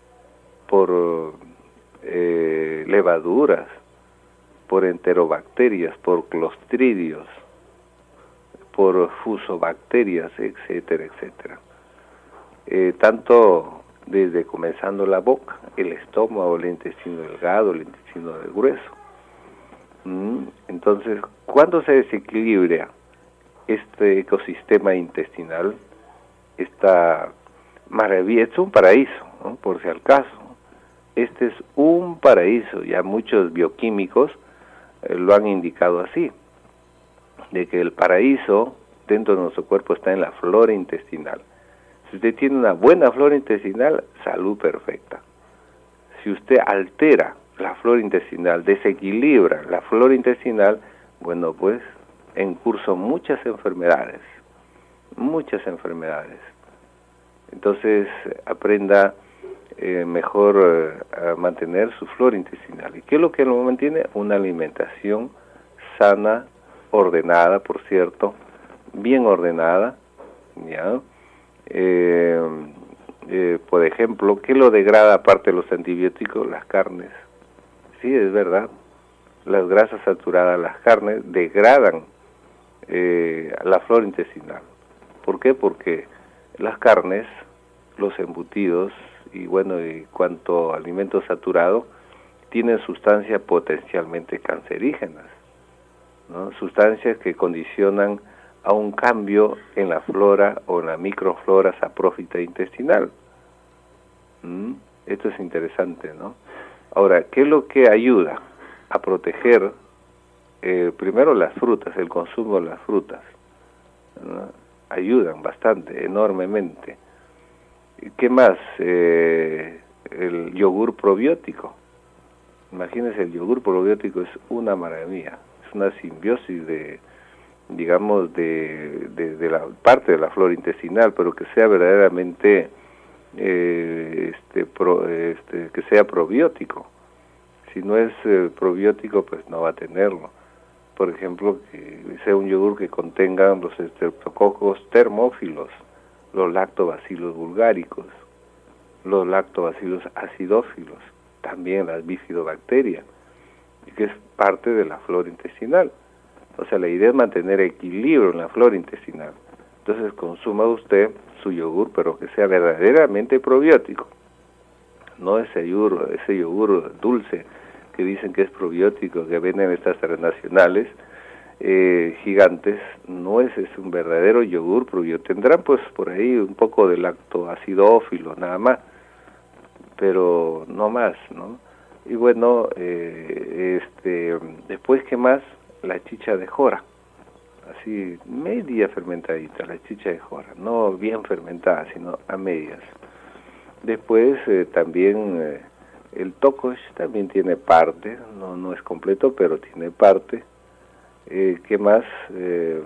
por eh, levaduras, por enterobacterias, por clostridios, por fusobacterias, etcétera, etcétera. Eh, tanto desde comenzando la boca, el estómago, el intestino delgado, el intestino del grueso. Mm, entonces, cuando se desequilibra este ecosistema intestinal, esta maravilla, es un paraíso, ¿no? Por si al caso, este es un paraíso, ya muchos bioquímicos eh, lo han indicado así, de que el paraíso dentro de nuestro cuerpo está en la flora intestinal. Si usted tiene una buena flora intestinal, salud perfecta. Si usted altera la flora intestinal, desequilibra la flora intestinal, bueno, pues en curso muchas enfermedades, muchas enfermedades. Entonces, aprenda eh, mejor eh, a mantener su flora intestinal. ¿Y qué es lo que lo mantiene? Una alimentación sana, ordenada, por cierto, bien ordenada, ¿ya? Eh, eh, por ejemplo, ¿qué lo degrada aparte de los antibióticos? Las carnes. Sí, es verdad. Las grasas saturadas, las carnes, degradan eh, la flora intestinal. ¿Por qué? Porque las carnes, los embutidos y bueno, y cuanto alimento saturado, tienen sustancias potencialmente cancerígenas, ¿no? Sustancias que condicionan a un cambio en la flora o en la microflora saprófita intestinal. ¿Mm? Esto es interesante, ¿no? Ahora, ¿qué es lo que ayuda a proteger? Eh, primero las frutas, el consumo de las frutas, ¿no? Ayudan bastante, enormemente. ¿Qué más? Eh, el yogur probiótico. Imagínense, el yogur probiótico es una maravilla, es una simbiosis de, digamos, de, de, de la parte de la flora intestinal, pero que sea verdaderamente, eh, este, pro, este, que sea probiótico. Si no es eh, probiótico, pues no va a tenerlo. Por ejemplo, que sea un yogur que contenga los estreptococos termófilos, los lactobacillus bulgaricus, los lactobacillus acidófilos, también las bifidobacterias, que es parte de la flora intestinal. O sea, la idea es mantener equilibrio en la flora intestinal. Entonces, consuma usted su yogur, pero que sea verdaderamente probiótico. No ese yogur, ese yogur dulce que dicen que es probiótico, que venden estas transnacionales eh, gigantes. No es, es un verdadero yogur probiótico. Tendrán pues por ahí un poco de lactoacidófilo, nada más, pero no más, ¿no? Y bueno, eh, este, después, ¿qué más? La chicha de jora, así media fermentadita, la chicha de jora, no bien fermentada, sino a medias. Después eh, también eh, el tokosh también tiene parte, no, no es completo, pero tiene parte. Eh, ¿Qué más? Eh,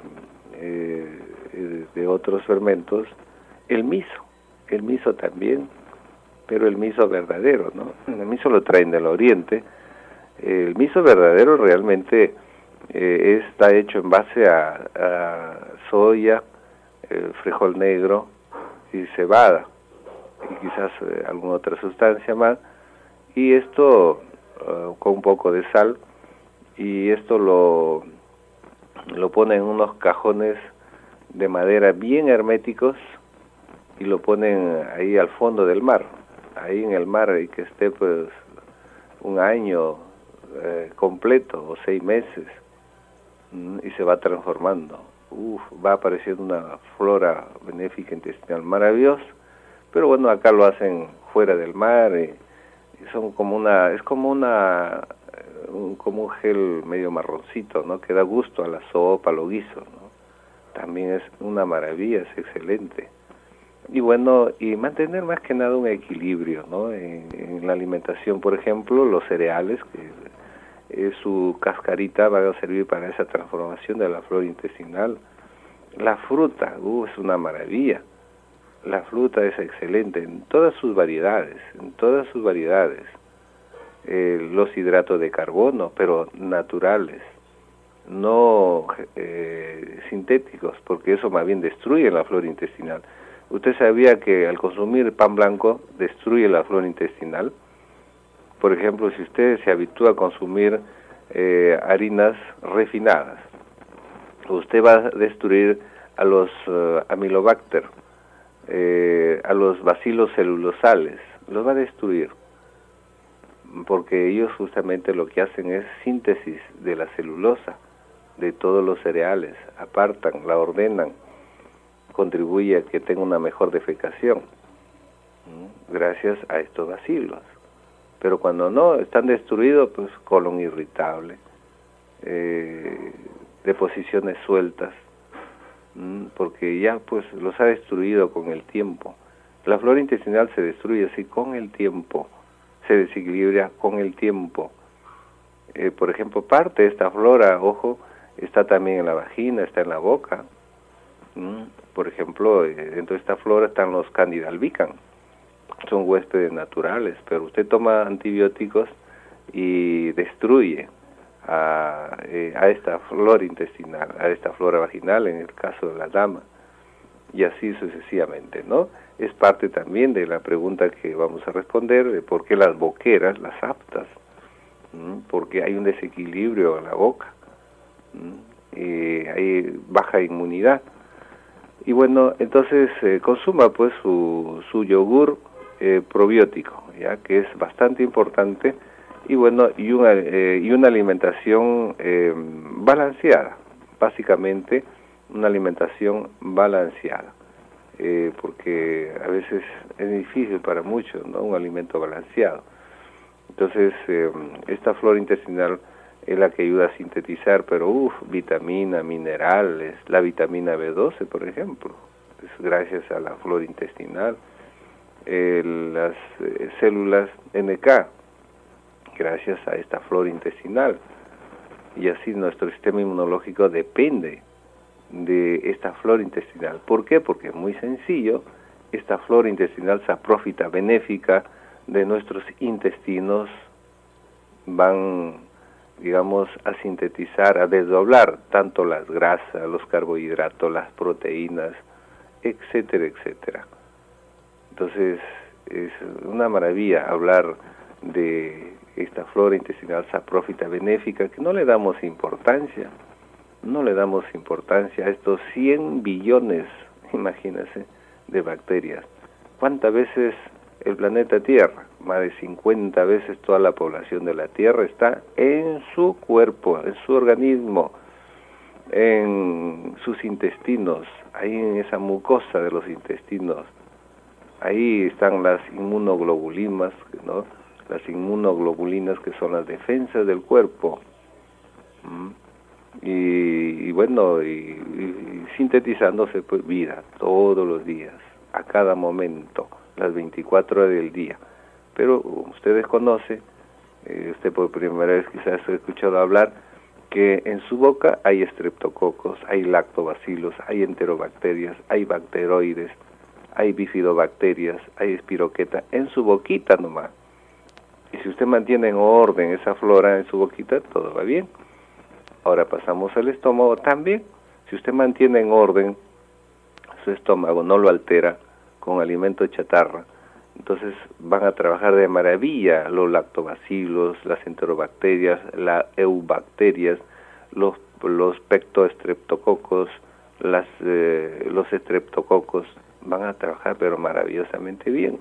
eh, de otros fermentos, el miso, el miso también, pero el miso verdadero, ¿no? El miso lo traen del oriente. El miso verdadero realmente eh, está hecho en base a, a soya, eh, frijol negro y cebada, y quizás eh, alguna otra sustancia más, y esto uh, con un poco de sal, y esto lo, lo ponen en unos cajones de madera bien herméticos y lo ponen ahí al fondo del mar, ahí en el mar, y que esté pues un año eh, completo o seis meses, y se va transformando. Uf, va apareciendo una flora benéfica intestinal maravillosa, pero bueno, acá lo hacen fuera del mar, y, y son como una, es como una, un, como un gel medio marroncito, ¿no? Que da gusto a la sopa, a los guisos, ¿no? También es una maravilla, es excelente. Y bueno, y mantener más que nada un equilibrio, ¿no? En, en la alimentación, por ejemplo, los cereales, que Eh, su cascarita va a servir para esa transformación de la flora intestinal. La fruta, uh, es una maravilla. La fruta es excelente en todas sus variedades, en todas sus variedades. Eh, los hidratos de carbono, pero naturales, no eh, sintéticos, porque eso más bien destruye la flora intestinal. ¿Usted sabía que al consumir pan blanco destruye la flora intestinal? Por ejemplo, si usted se habitúa a consumir eh, harinas refinadas, usted va a destruir a los uh, amilobacter, eh, a los bacilos celulosales, los va a destruir, porque ellos justamente lo que hacen es síntesis de la celulosa, de todos los cereales, apartan, la ordenan, contribuye a que tenga una mejor defecación, ¿Mm? gracias a estos bacilos. Pero cuando no, están destruidos, pues colon irritable, eh, deposiciones sueltas, mmm, porque ya pues los ha destruido con el tiempo. La flora intestinal se destruye así con el tiempo, se desequilibra con el tiempo. Eh, por ejemplo, parte de esta flora, ojo, está también en la vagina, está en la boca. mmm, por ejemplo, eh, dentro de esta flora están los Candida albicans. Son huéspedes naturales, pero usted toma antibióticos y destruye a, eh, a esta flora intestinal, a esta flora vaginal, en el caso de la dama, y así sucesivamente, ¿no? Es parte también de la pregunta que vamos a responder, de por qué las boqueras, las aftas, ¿m? porque hay un desequilibrio en la boca, eh, hay baja inmunidad, y bueno, entonces eh, consuma pues su, su yogur Eh, probiótico, ya que es bastante importante, y bueno, y una, eh, y una alimentación eh, balanceada, básicamente una alimentación balanceada, eh, porque a veces es difícil para muchos, ¿no? Un alimento balanceado. Entonces, eh, esta flora intestinal es la que ayuda a sintetizar, pero uff, vitamina, minerales, la vitamina B doce, por ejemplo, es gracias a la flora intestinal. Eh, las eh, células N K, gracias a esta flora intestinal, y así nuestro sistema inmunológico depende de esta flora intestinal. ¿Por qué? Porque es muy sencillo, esta flora intestinal saprófita benéfica de nuestros intestinos van, digamos, a sintetizar, a desdoblar tanto las grasas, los carbohidratos, las proteínas, etcétera, etcétera. Entonces, es una maravilla hablar de esta flora intestinal saprófita benéfica, que no le damos importancia, no le damos importancia a estos cien billones, imagínense, de bacterias. ¿Cuántas veces el planeta Tierra? Más de cincuenta veces toda la población de la Tierra está en su cuerpo, en su organismo, en sus intestinos, ahí en esa mucosa de los intestinos. Ahí están las inmunoglobulinas, ¿no? Las inmunoglobulinas que son las defensas del cuerpo. ¿Mm? Y, y bueno, y, y sintetizándose pues vida todos los días, a cada momento, las veinticuatro horas del día. Pero ustedes conocen, eh, usted por primera vez quizás ha escuchado hablar, que en su boca hay estreptococos, hay lactobacilos, hay enterobacterias, hay bacteroides, hay bifidobacterias, hay espiroqueta, en su boquita nomás. Y si usted mantiene en orden esa flora en su boquita, todo va bien. Ahora pasamos al estómago también. Si usted mantiene en orden su estómago, no lo altera con alimento chatarra, entonces van a trabajar de maravilla los lactobacilos, las enterobacterias, las eubacterias, los los pectoestreptococos, las, eh, los estreptococos van a trabajar pero maravillosamente bien.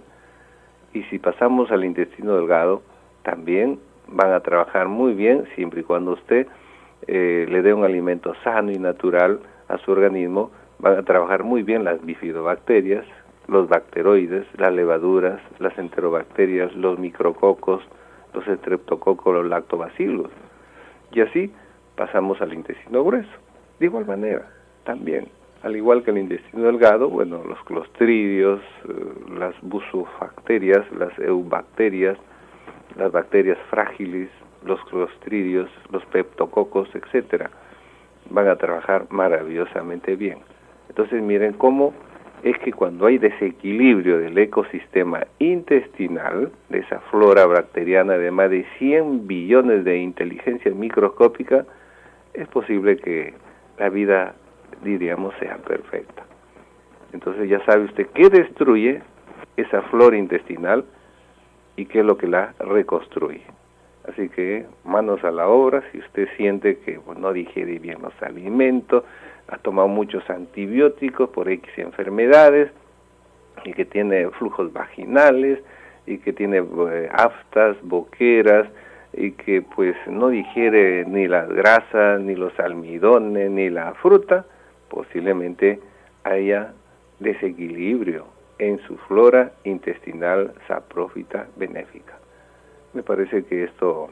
Y si pasamos al intestino delgado, también van a trabajar muy bien siempre y cuando usted eh, le dé un alimento sano y natural a su organismo. Van a trabajar muy bien las bifidobacterias, los bacteroides, las levaduras, las enterobacterias, los micrococos, los estreptococos, los lactobacilos. Y así pasamos al intestino grueso. De igual manera, también, al igual que el intestino delgado, bueno, los clostridios, eh, las busofacterias, las eubacterias, las bacterias frágiles, los clostridios, los peptococos, etcétera, van a trabajar maravillosamente bien. Entonces miren cómo es que cuando hay desequilibrio del ecosistema intestinal, de esa flora bacteriana de más de cien billones de inteligencia microscópica, es posible que la vida, diríamos, sea perfecta. Entonces ya sabe usted qué destruye esa flora intestinal y qué es lo que la reconstruye. Así que manos a la obra. Si usted siente que pues, no digiere bien los alimentos, ha tomado muchos antibióticos por X enfermedades, y que tiene flujos vaginales, y que tiene eh, aftas, boqueras, y que pues no digiere ni las grasas, ni los almidones, ni la fruta, posiblemente haya desequilibrio en su flora intestinal saprófita benéfica. Me parece que esto,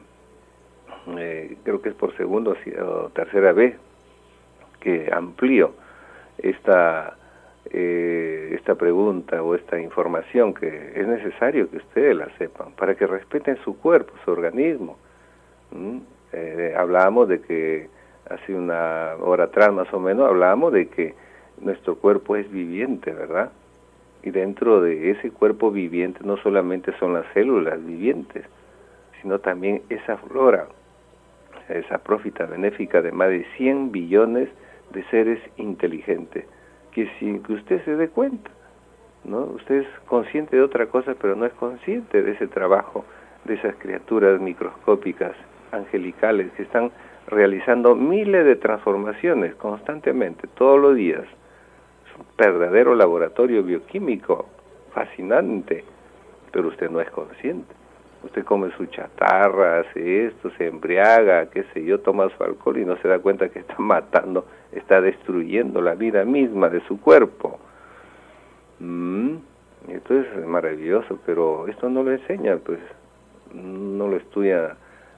eh, creo que es por segunda o tercera vez que amplío esta, eh, esta pregunta o esta información, que es necesario que ustedes la sepan, para que respeten su cuerpo, su organismo. ¿Mm? Eh, hablábamos de que, hace una hora atrás más o menos, hablábamos de que nuestro cuerpo es viviente, ¿verdad? Y dentro de ese cuerpo viviente no solamente son las células vivientes, sino también esa flora, esa prófita benéfica de más de cien billones de seres inteligentes, que sin que usted se dé cuenta, ¿no? Usted es consciente de otra cosa, pero no es consciente de ese trabajo, de esas criaturas microscópicas, angelicales, que están realizando miles de transformaciones constantemente, todos los días. Es un verdadero laboratorio bioquímico, fascinante, pero usted no es consciente. Usted come su chatarra, hace esto, se embriaga, qué sé yo, toma su alcohol y no se da cuenta que está matando, está destruyendo la vida misma de su cuerpo. Mm, esto es maravilloso, pero esto no lo enseña, pues, no lo estudia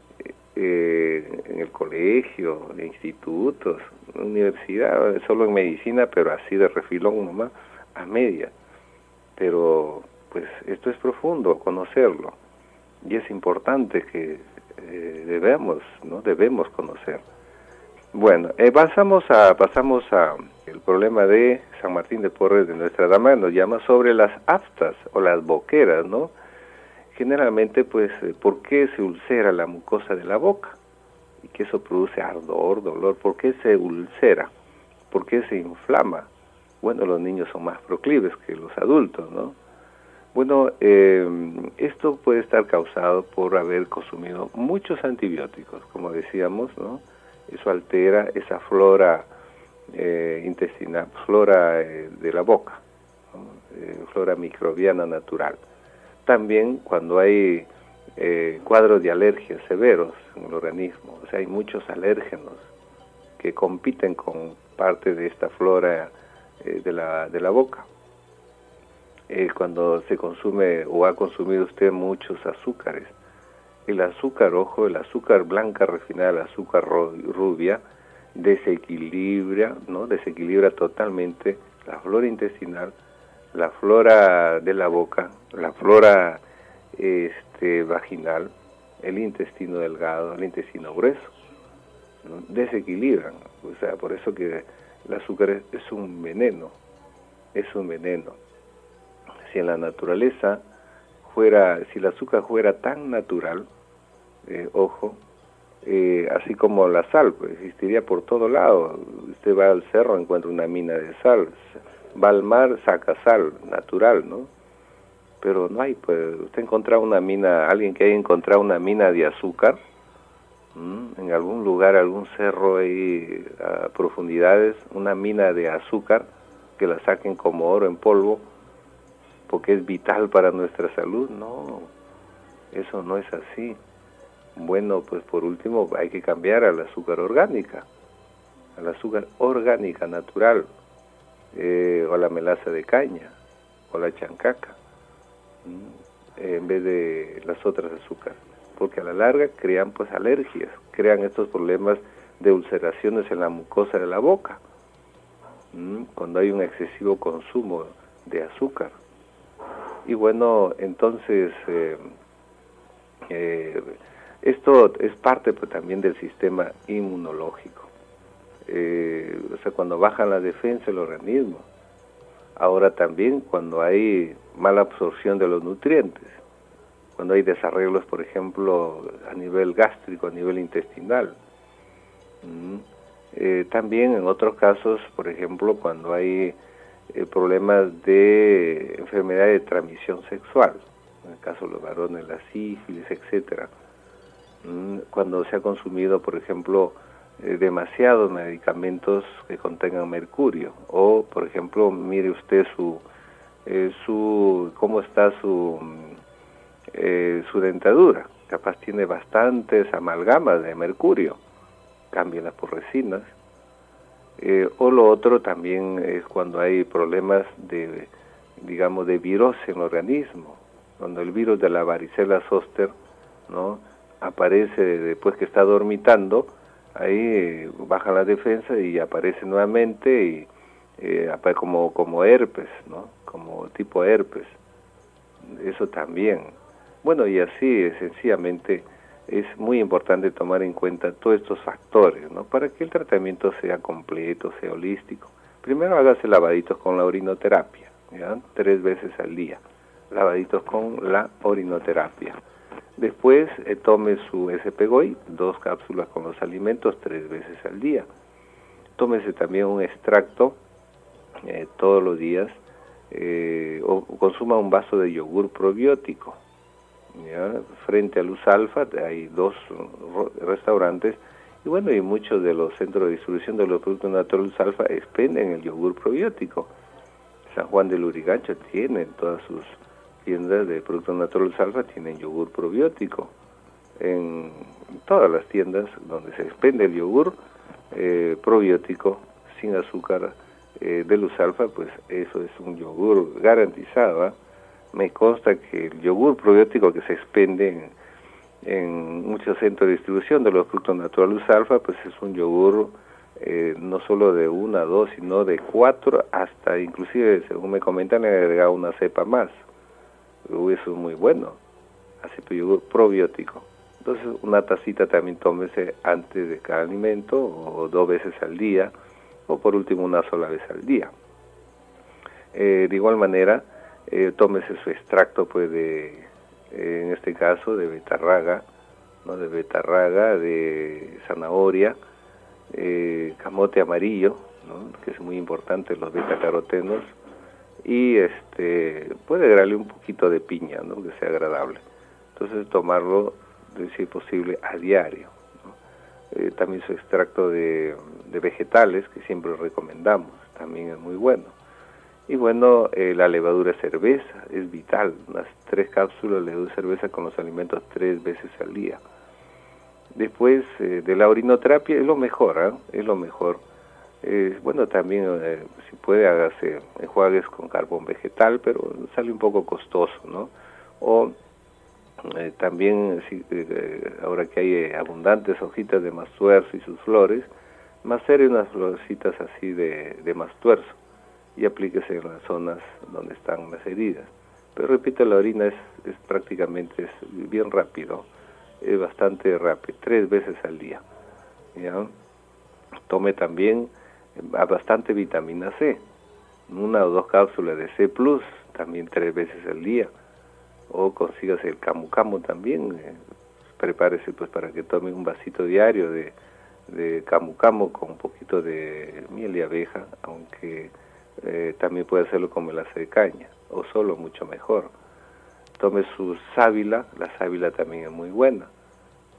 eh, en el colegio, en institutos, en universidad, solo en medicina, pero así de refilón nomás, a media. Pero, pues, esto es profundo, conocerlo. Y es importante que eh, debemos, ¿no? Debemos conocer. Bueno, eh, pasamos a pasamos a el problema de San Martín de Porres de Nuestra Dama. Nos llama sobre las aftas o las boqueras, ¿no? Generalmente, pues, ¿por qué se ulcera la mucosa de la boca? Y que eso produce ardor, dolor. ¿Por qué se ulcera? ¿Por qué se inflama? Bueno, los niños son más proclives que los adultos, ¿no? Bueno, eh, esto puede estar causado por haber consumido muchos antibióticos, como decíamos, ¿no? Eso altera esa flora eh, intestinal, flora eh, de la boca, ¿no? eh, flora microbiana natural. También cuando hay eh, cuadros de alergias severos en el organismo, o sea, hay muchos alérgenos que compiten con parte de esta flora eh, de la, de la boca. Eh, cuando se consume o ha consumido usted muchos azúcares, el azúcar, ojo, el azúcar blanca refinada, el azúcar rubia, desequilibra, ¿no? Desequilibra totalmente la flora intestinal, la flora de la boca, la flora este, vaginal, el intestino delgado, el intestino grueso, ¿no? Desequilibran, o sea, por eso que el azúcar es, es un veneno, es un veneno. Si en la naturaleza fuera, si el azúcar fuera tan natural, eh, ojo, eh, así como la sal, pues existiría por todo lado. Usted va al cerro, encuentra una mina de sal, va al mar, saca sal natural, ¿no? Pero no hay, pues, usted encuentra una mina, alguien que haya encontrado una mina de azúcar, ¿Mm? En algún lugar, algún cerro ahí a profundidades, una mina de azúcar, que la saquen como oro en polvo, porque es vital para nuestra salud. No, eso no es así. Bueno, pues por último hay que cambiar al azúcar orgánica, al azúcar orgánica natural, eh, o a la melaza de caña, o la chancaca, eh, en vez de las otras azúcares, porque a la larga crean pues alergias, crean estos problemas de ulceraciones en la mucosa de la boca, ¿m? Cuando hay un excesivo consumo de azúcar. Y bueno, entonces eh, eh, esto es parte pues, también del sistema inmunológico. Eh, o sea, cuando baja la defensa del organismo. Ahora también cuando hay mala absorción de los nutrientes, cuando hay desarreglos, por ejemplo, a nivel gástrico, a nivel intestinal. Mm. Eh, también en otros casos, por ejemplo, cuando hay eh, problemas de enfermedad de transmisión sexual, en el caso de los varones, la sífilis, etcétera. Mm. Cuando se ha consumido, por ejemplo, eh, demasiados medicamentos que contengan mercurio, o, por ejemplo, mire usted su, eh, su cómo está su... Eh, su dentadura, capaz tiene bastantes amalgamas de mercurio, cámbienlas por resinas. Eh, o lo otro también es cuando hay problemas de, digamos, de virosis en el organismo, cuando el virus de la varicela zoster, ¿no?, aparece después que está dormitando, ahí eh, baja la defensa y aparece nuevamente y eh, como, como herpes, ¿no?, como tipo herpes. Eso también. Bueno, y así, sencillamente, es muy importante tomar en cuenta todos estos factores, ¿no?, para que el tratamiento sea completo, sea holístico. Primero hágase lavaditos con la orinoterapia, ¿ya?, tres veces al día, lavaditos con la orinoterapia. Después eh, tome su S P G O I, dos cápsulas con los alimentos, tres veces al día. Tómese también un extracto eh, todos los días, eh, o consuma un vaso de yogur probiótico. ¿Ya? Frente a Luz Alfa hay dos restaurantes y bueno, y muchos de los centros de distribución de los productos naturales Luz Alfa expenden el yogur probiótico. San Juan de Lurigancho tiene todas sus tiendas de productos naturales Luz Alfa, tienen yogur probiótico. En todas las tiendas donde se expende el yogur eh, probiótico sin azúcar eh, de Luz Alfa, pues eso es un yogur garantizado, ¿eh? Me consta que el yogur probiótico que se expende en, en muchos centros de distribución de los productos naturales Luz Alfa, pues es un yogur eh, no solo de una, dos, sino de cuatro, hasta inclusive, según me comentan, le han agregado una cepa más. Eso es muy bueno, así que yogur probiótico. Entonces una tacita también tómese antes de cada alimento, o dos veces al día, o por último una sola vez al día. Eh, de igual manera, Eh, tómese su extracto, pues, de, eh, en este caso, de betarraga, ¿no?, de betarraga, de zanahoria, eh, camote amarillo, ¿no?, que es muy importante, los betacarotenos, y este puede agregarle un poquito de piña, ¿no?, que sea agradable. Entonces, tomarlo, si es posible, a diario, ¿no? Eh, también su extracto de, de vegetales, que siempre recomendamos, también es muy bueno. Y bueno, eh, la levadura cerveza es vital, unas tres cápsulas de levadura cerveza con los alimentos tres veces al día. Después eh, de la orinoterapia es lo mejor, ¿eh? es lo mejor. Eh, bueno, también eh, si puede hágase enjuagues con carbón vegetal, pero sale un poco costoso, ¿no? O eh, también, si, eh, ahora que hay eh, abundantes hojitas de mastuerzo y sus flores, macere unas florecitas así de, de mastuerzo y aplíquese en las zonas donde están las heridas. Pero repito, la orina es, es prácticamente es bien rápido, es bastante rápido, tres veces al día. ¿Ya? Tome también bastante vitamina C, una o dos cápsulas de C plus, también tres veces al día. O consígase el camu camu también, eh, prepárese pues para que tome un vasito diario de, de camu camu con un poquito de miel de abeja, aunque eh, también puede hacerlo con melaza de caña, o solo, mucho mejor. Tome su sábila, la sábila también es muy buena,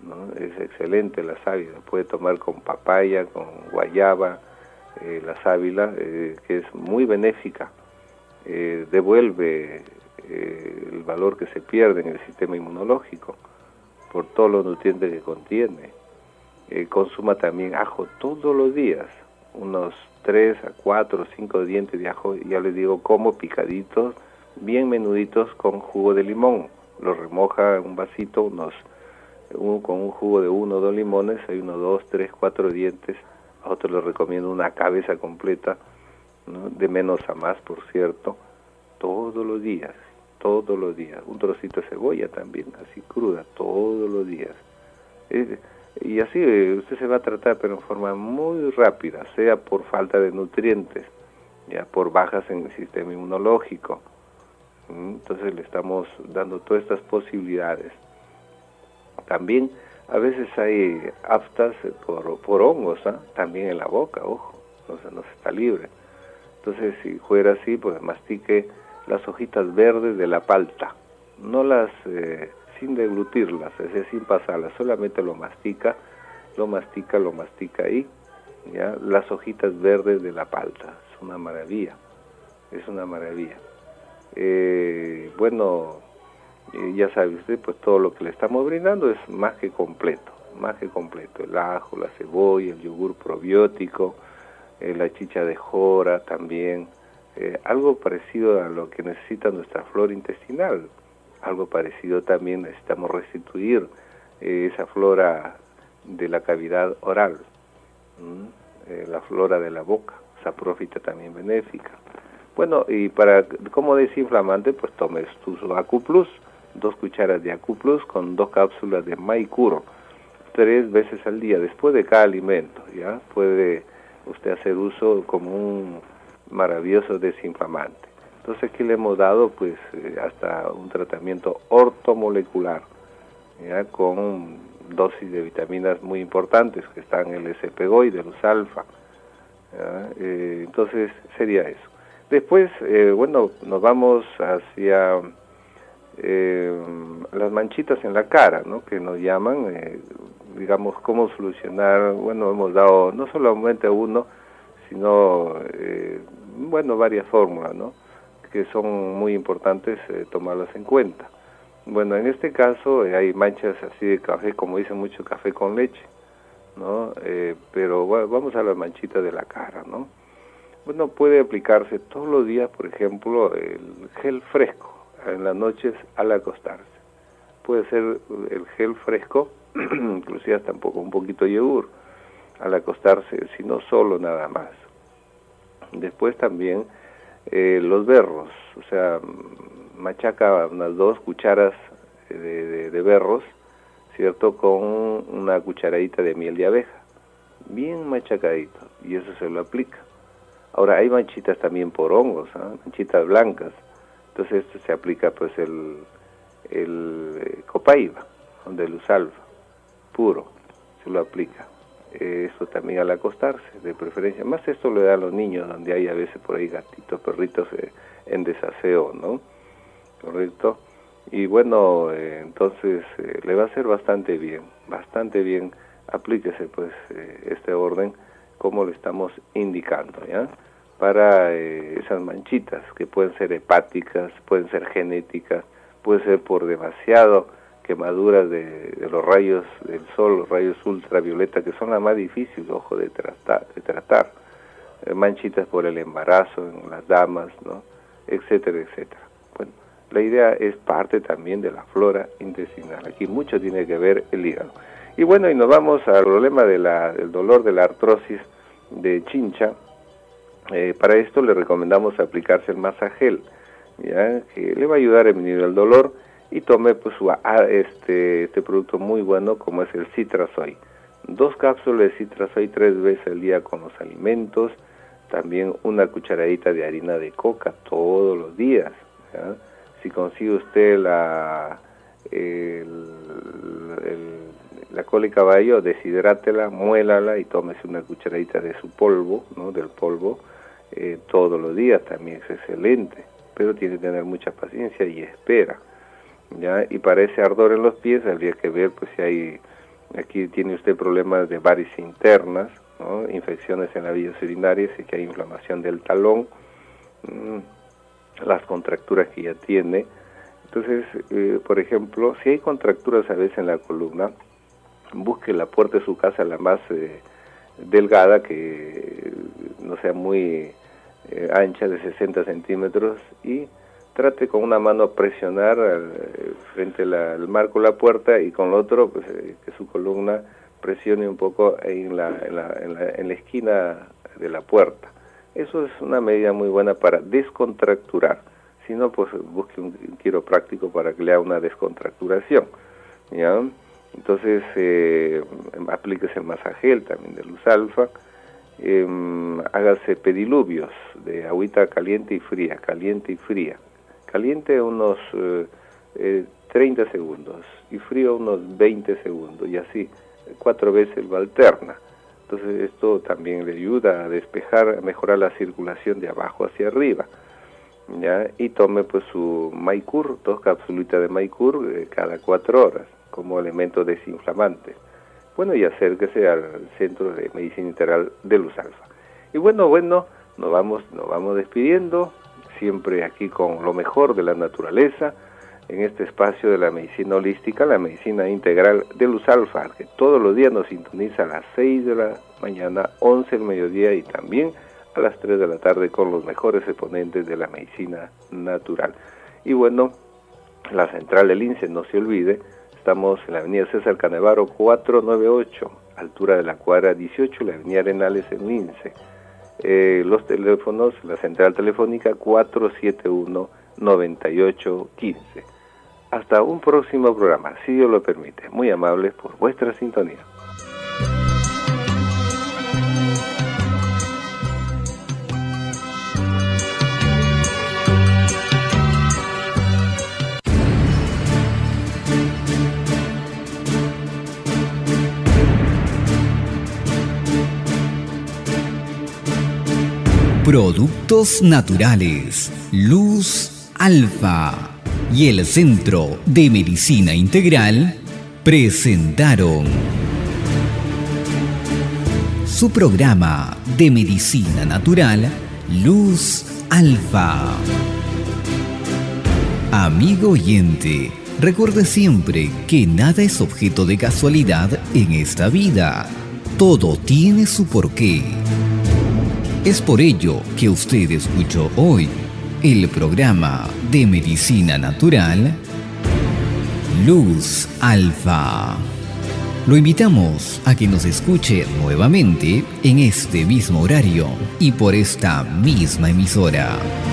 ¿no? Es excelente la sábila, puede tomar con papaya, con guayaba, eh, la sábila, eh, que es muy benéfica, eh, devuelve eh, el valor que se pierde en el sistema inmunológico por todos los nutrientes que contiene. Eh, consuma también ajo todos los días, unos tres a cuatro o cinco dientes de ajo, ya les digo, como picaditos, bien menuditos con jugo de limón. Los remoja en un vasito, unos un, con un jugo de uno o dos limones, hay uno, dos, tres, cuatro dientes. A otros les recomiendo una cabeza completa, ¿no? De menos a más, por cierto, todos los días, todos los días. Un trocito de cebolla también, así cruda, todos los días. Es, y así usted se va a tratar, pero en forma muy rápida, sea por falta de nutrientes, ya por bajas en el sistema inmunológico. Entonces le estamos dando todas estas posibilidades. También a veces hay aftas por, por hongos, ¿eh? También en la boca, ojo, no se, no se está libre. Entonces si fuera así, pues mastique las hojitas verdes de la palta, no las, eh, sin deglutirlas, es decir, sin pasarlas, solamente lo mastica, lo mastica, lo mastica ahí, ¿ya? Las hojitas verdes de la palta, es una maravilla, es una maravilla. Eh, bueno, eh, ya sabe usted, pues todo lo que le estamos brindando es más que completo, más que completo, el ajo, la cebolla, el yogur probiótico, eh, la chicha de jora también, eh, algo parecido a lo que necesita nuestra flora intestinal, algo parecido también necesitamos restituir eh, esa flora de la cavidad oral, eh, la flora de la boca, saprófita también benéfica. Bueno, y para como desinflamante, pues tomes tu Acuplus, dos cucharas de Acuplus con dos cápsulas de Maicuro, tres veces al día, después de cada alimento, ¿ya? Puede usted hacer uso como un maravilloso desinflamante. Entonces aquí le hemos dado pues eh, hasta un tratamiento ortomolecular, ¿ya? Con dosis de vitaminas muy importantes que están en el S P G O y de luz alfa, eh, entonces sería eso. Después, eh, bueno, nos vamos hacia eh, las manchitas en la cara, ¿no? Que nos llaman, eh, digamos, cómo solucionar. Bueno, hemos dado no solamente uno, sino, eh, bueno, varias fórmulas, ¿no? Que son muy importantes eh, tomarlas en cuenta. Bueno, en este caso eh, hay manchas así de café, como dicen mucho, café con leche, ¿no? Eh, pero bueno, vamos a las manchitas de la cara, ¿no? Bueno, puede aplicarse todos los días, por ejemplo, el gel fresco en las noches al acostarse. Puede ser el gel fresco, inclusive hasta un, poco, un poquito de yogur, al acostarse, sino solo nada más. Después también eh, los berros, o sea, machaca unas dos cucharas de, de, de berros, ¿cierto? Con una cucharadita de miel de abeja, bien machacadito, y eso se lo aplica. Ahora hay manchitas también por hongos, ¿eh? Manchitas blancas, entonces esto se aplica pues el, el eh, copaiba, de luz alfa, puro, se lo aplica. Eh, eso también al acostarse, de preferencia, más esto le da a los niños, donde hay a veces por ahí gatitos, perritos eh, en desaseo, ¿no? Correcto. Y bueno, eh, entonces eh, le va a hacer bastante bien, bastante bien, aplíquese pues eh, este orden, como le estamos indicando, ¿ya? Para eh, esas manchitas que pueden ser hepáticas, pueden ser genéticas, puede ser por demasiado quemaduras de, de los rayos del sol, los rayos ultravioleta, que son las más difíciles, ojo, de tratar, de tratar. Eh, manchitas por el embarazo en las damas, ¿no? Etcétera, etcétera. Bueno, la idea es parte también de la flora intestinal. Aquí mucho tiene que ver el hígado. Y bueno, y nos vamos al problema de la, del dolor de la artrosis de chincha. Eh, para esto le recomendamos aplicarse el Masagel, ¿ya? Que le va a ayudar a disminuir el dolor, y tome pues su, este, este producto muy bueno como es el Citrasoy. Dos cápsulas de Citrasoy tres veces al día con los alimentos, también una cucharadita de harina de coca todos los días, ¿ya? Si consigue usted la, el, el la cola de caballo, deshidrátela, muélala y tómese una cucharadita de su polvo, ¿no? Del polvo, eh, todos los días, también es excelente, pero tiene que tener mucha paciencia y espera, ¿ya? Y para ese ardor en los pies habría que ver pues si hay Aquí tiene usted problemas de varices internas, ¿no? Infecciones en las vías urinarias y que hay inflamación del talón, mmm, las contracturas que ya tiene. Entonces, eh, por ejemplo, si hay contracturas a veces en la columna, busque la puerta de su casa la más eh, delgada, que no sea muy eh, ancha, de sesenta centímetros, y trate con una mano presionar al, frente la, al marco de la puerta, y con el otro pues, eh, que su columna presione un poco en la, en, la, en, la, en la esquina de la puerta. Eso es una medida muy buena para descontracturar. Si no, pues busque un, un quiropráctico para que le haga una descontracturación, ¿ya? Entonces, eh, aplíquese el masagel también de luz alfa, eh, hágase pediluvios de agüita caliente y fría, caliente y fría. Caliente unos eh, eh, treinta segundos y frío unos veinte segundos, y así, cuatro veces lo alterna. Entonces esto también le ayuda a despejar, a mejorar la circulación de abajo hacia arriba, ¿ya? Y tome pues su Maicur, dos capsulitas de Maicur eh, cada cuatro horas, como elemento desinflamante. Bueno, y acérquese al Centro de Medicina Integral de Luz Alfa. Y bueno, bueno, nos vamos, nos vamos despidiendo, siempre aquí con lo mejor de la naturaleza, en este espacio de la medicina holística, la medicina integral de Luz Alfa, que todos los días nos sintoniza a las seis de la mañana, once del mediodía y también a las tres de la tarde con los mejores exponentes de la medicina natural. Y bueno, la central del INSE, no se olvide, estamos en la avenida César Canevaro cuatrocientos noventa y ocho, altura de la cuadra dieciocho, la avenida Arenales en INSE. Eh, los teléfonos, la central telefónica cuatro siete uno, nueve ocho uno cinco. Hasta un próximo programa, si Dios lo permite. Muy amables por vuestra sintonía. Productos naturales, Luz Alfa y el Centro de Medicina Integral presentaron su programa de medicina natural, Luz Alfa. Amigo oyente, recuerde siempre que nada es objeto de casualidad en esta vida. Todo tiene su porqué. Es por ello que usted escuchó hoy el programa de medicina natural Luz Alfa. Lo invitamos a que nos escuche nuevamente en este mismo horario y por esta misma emisora.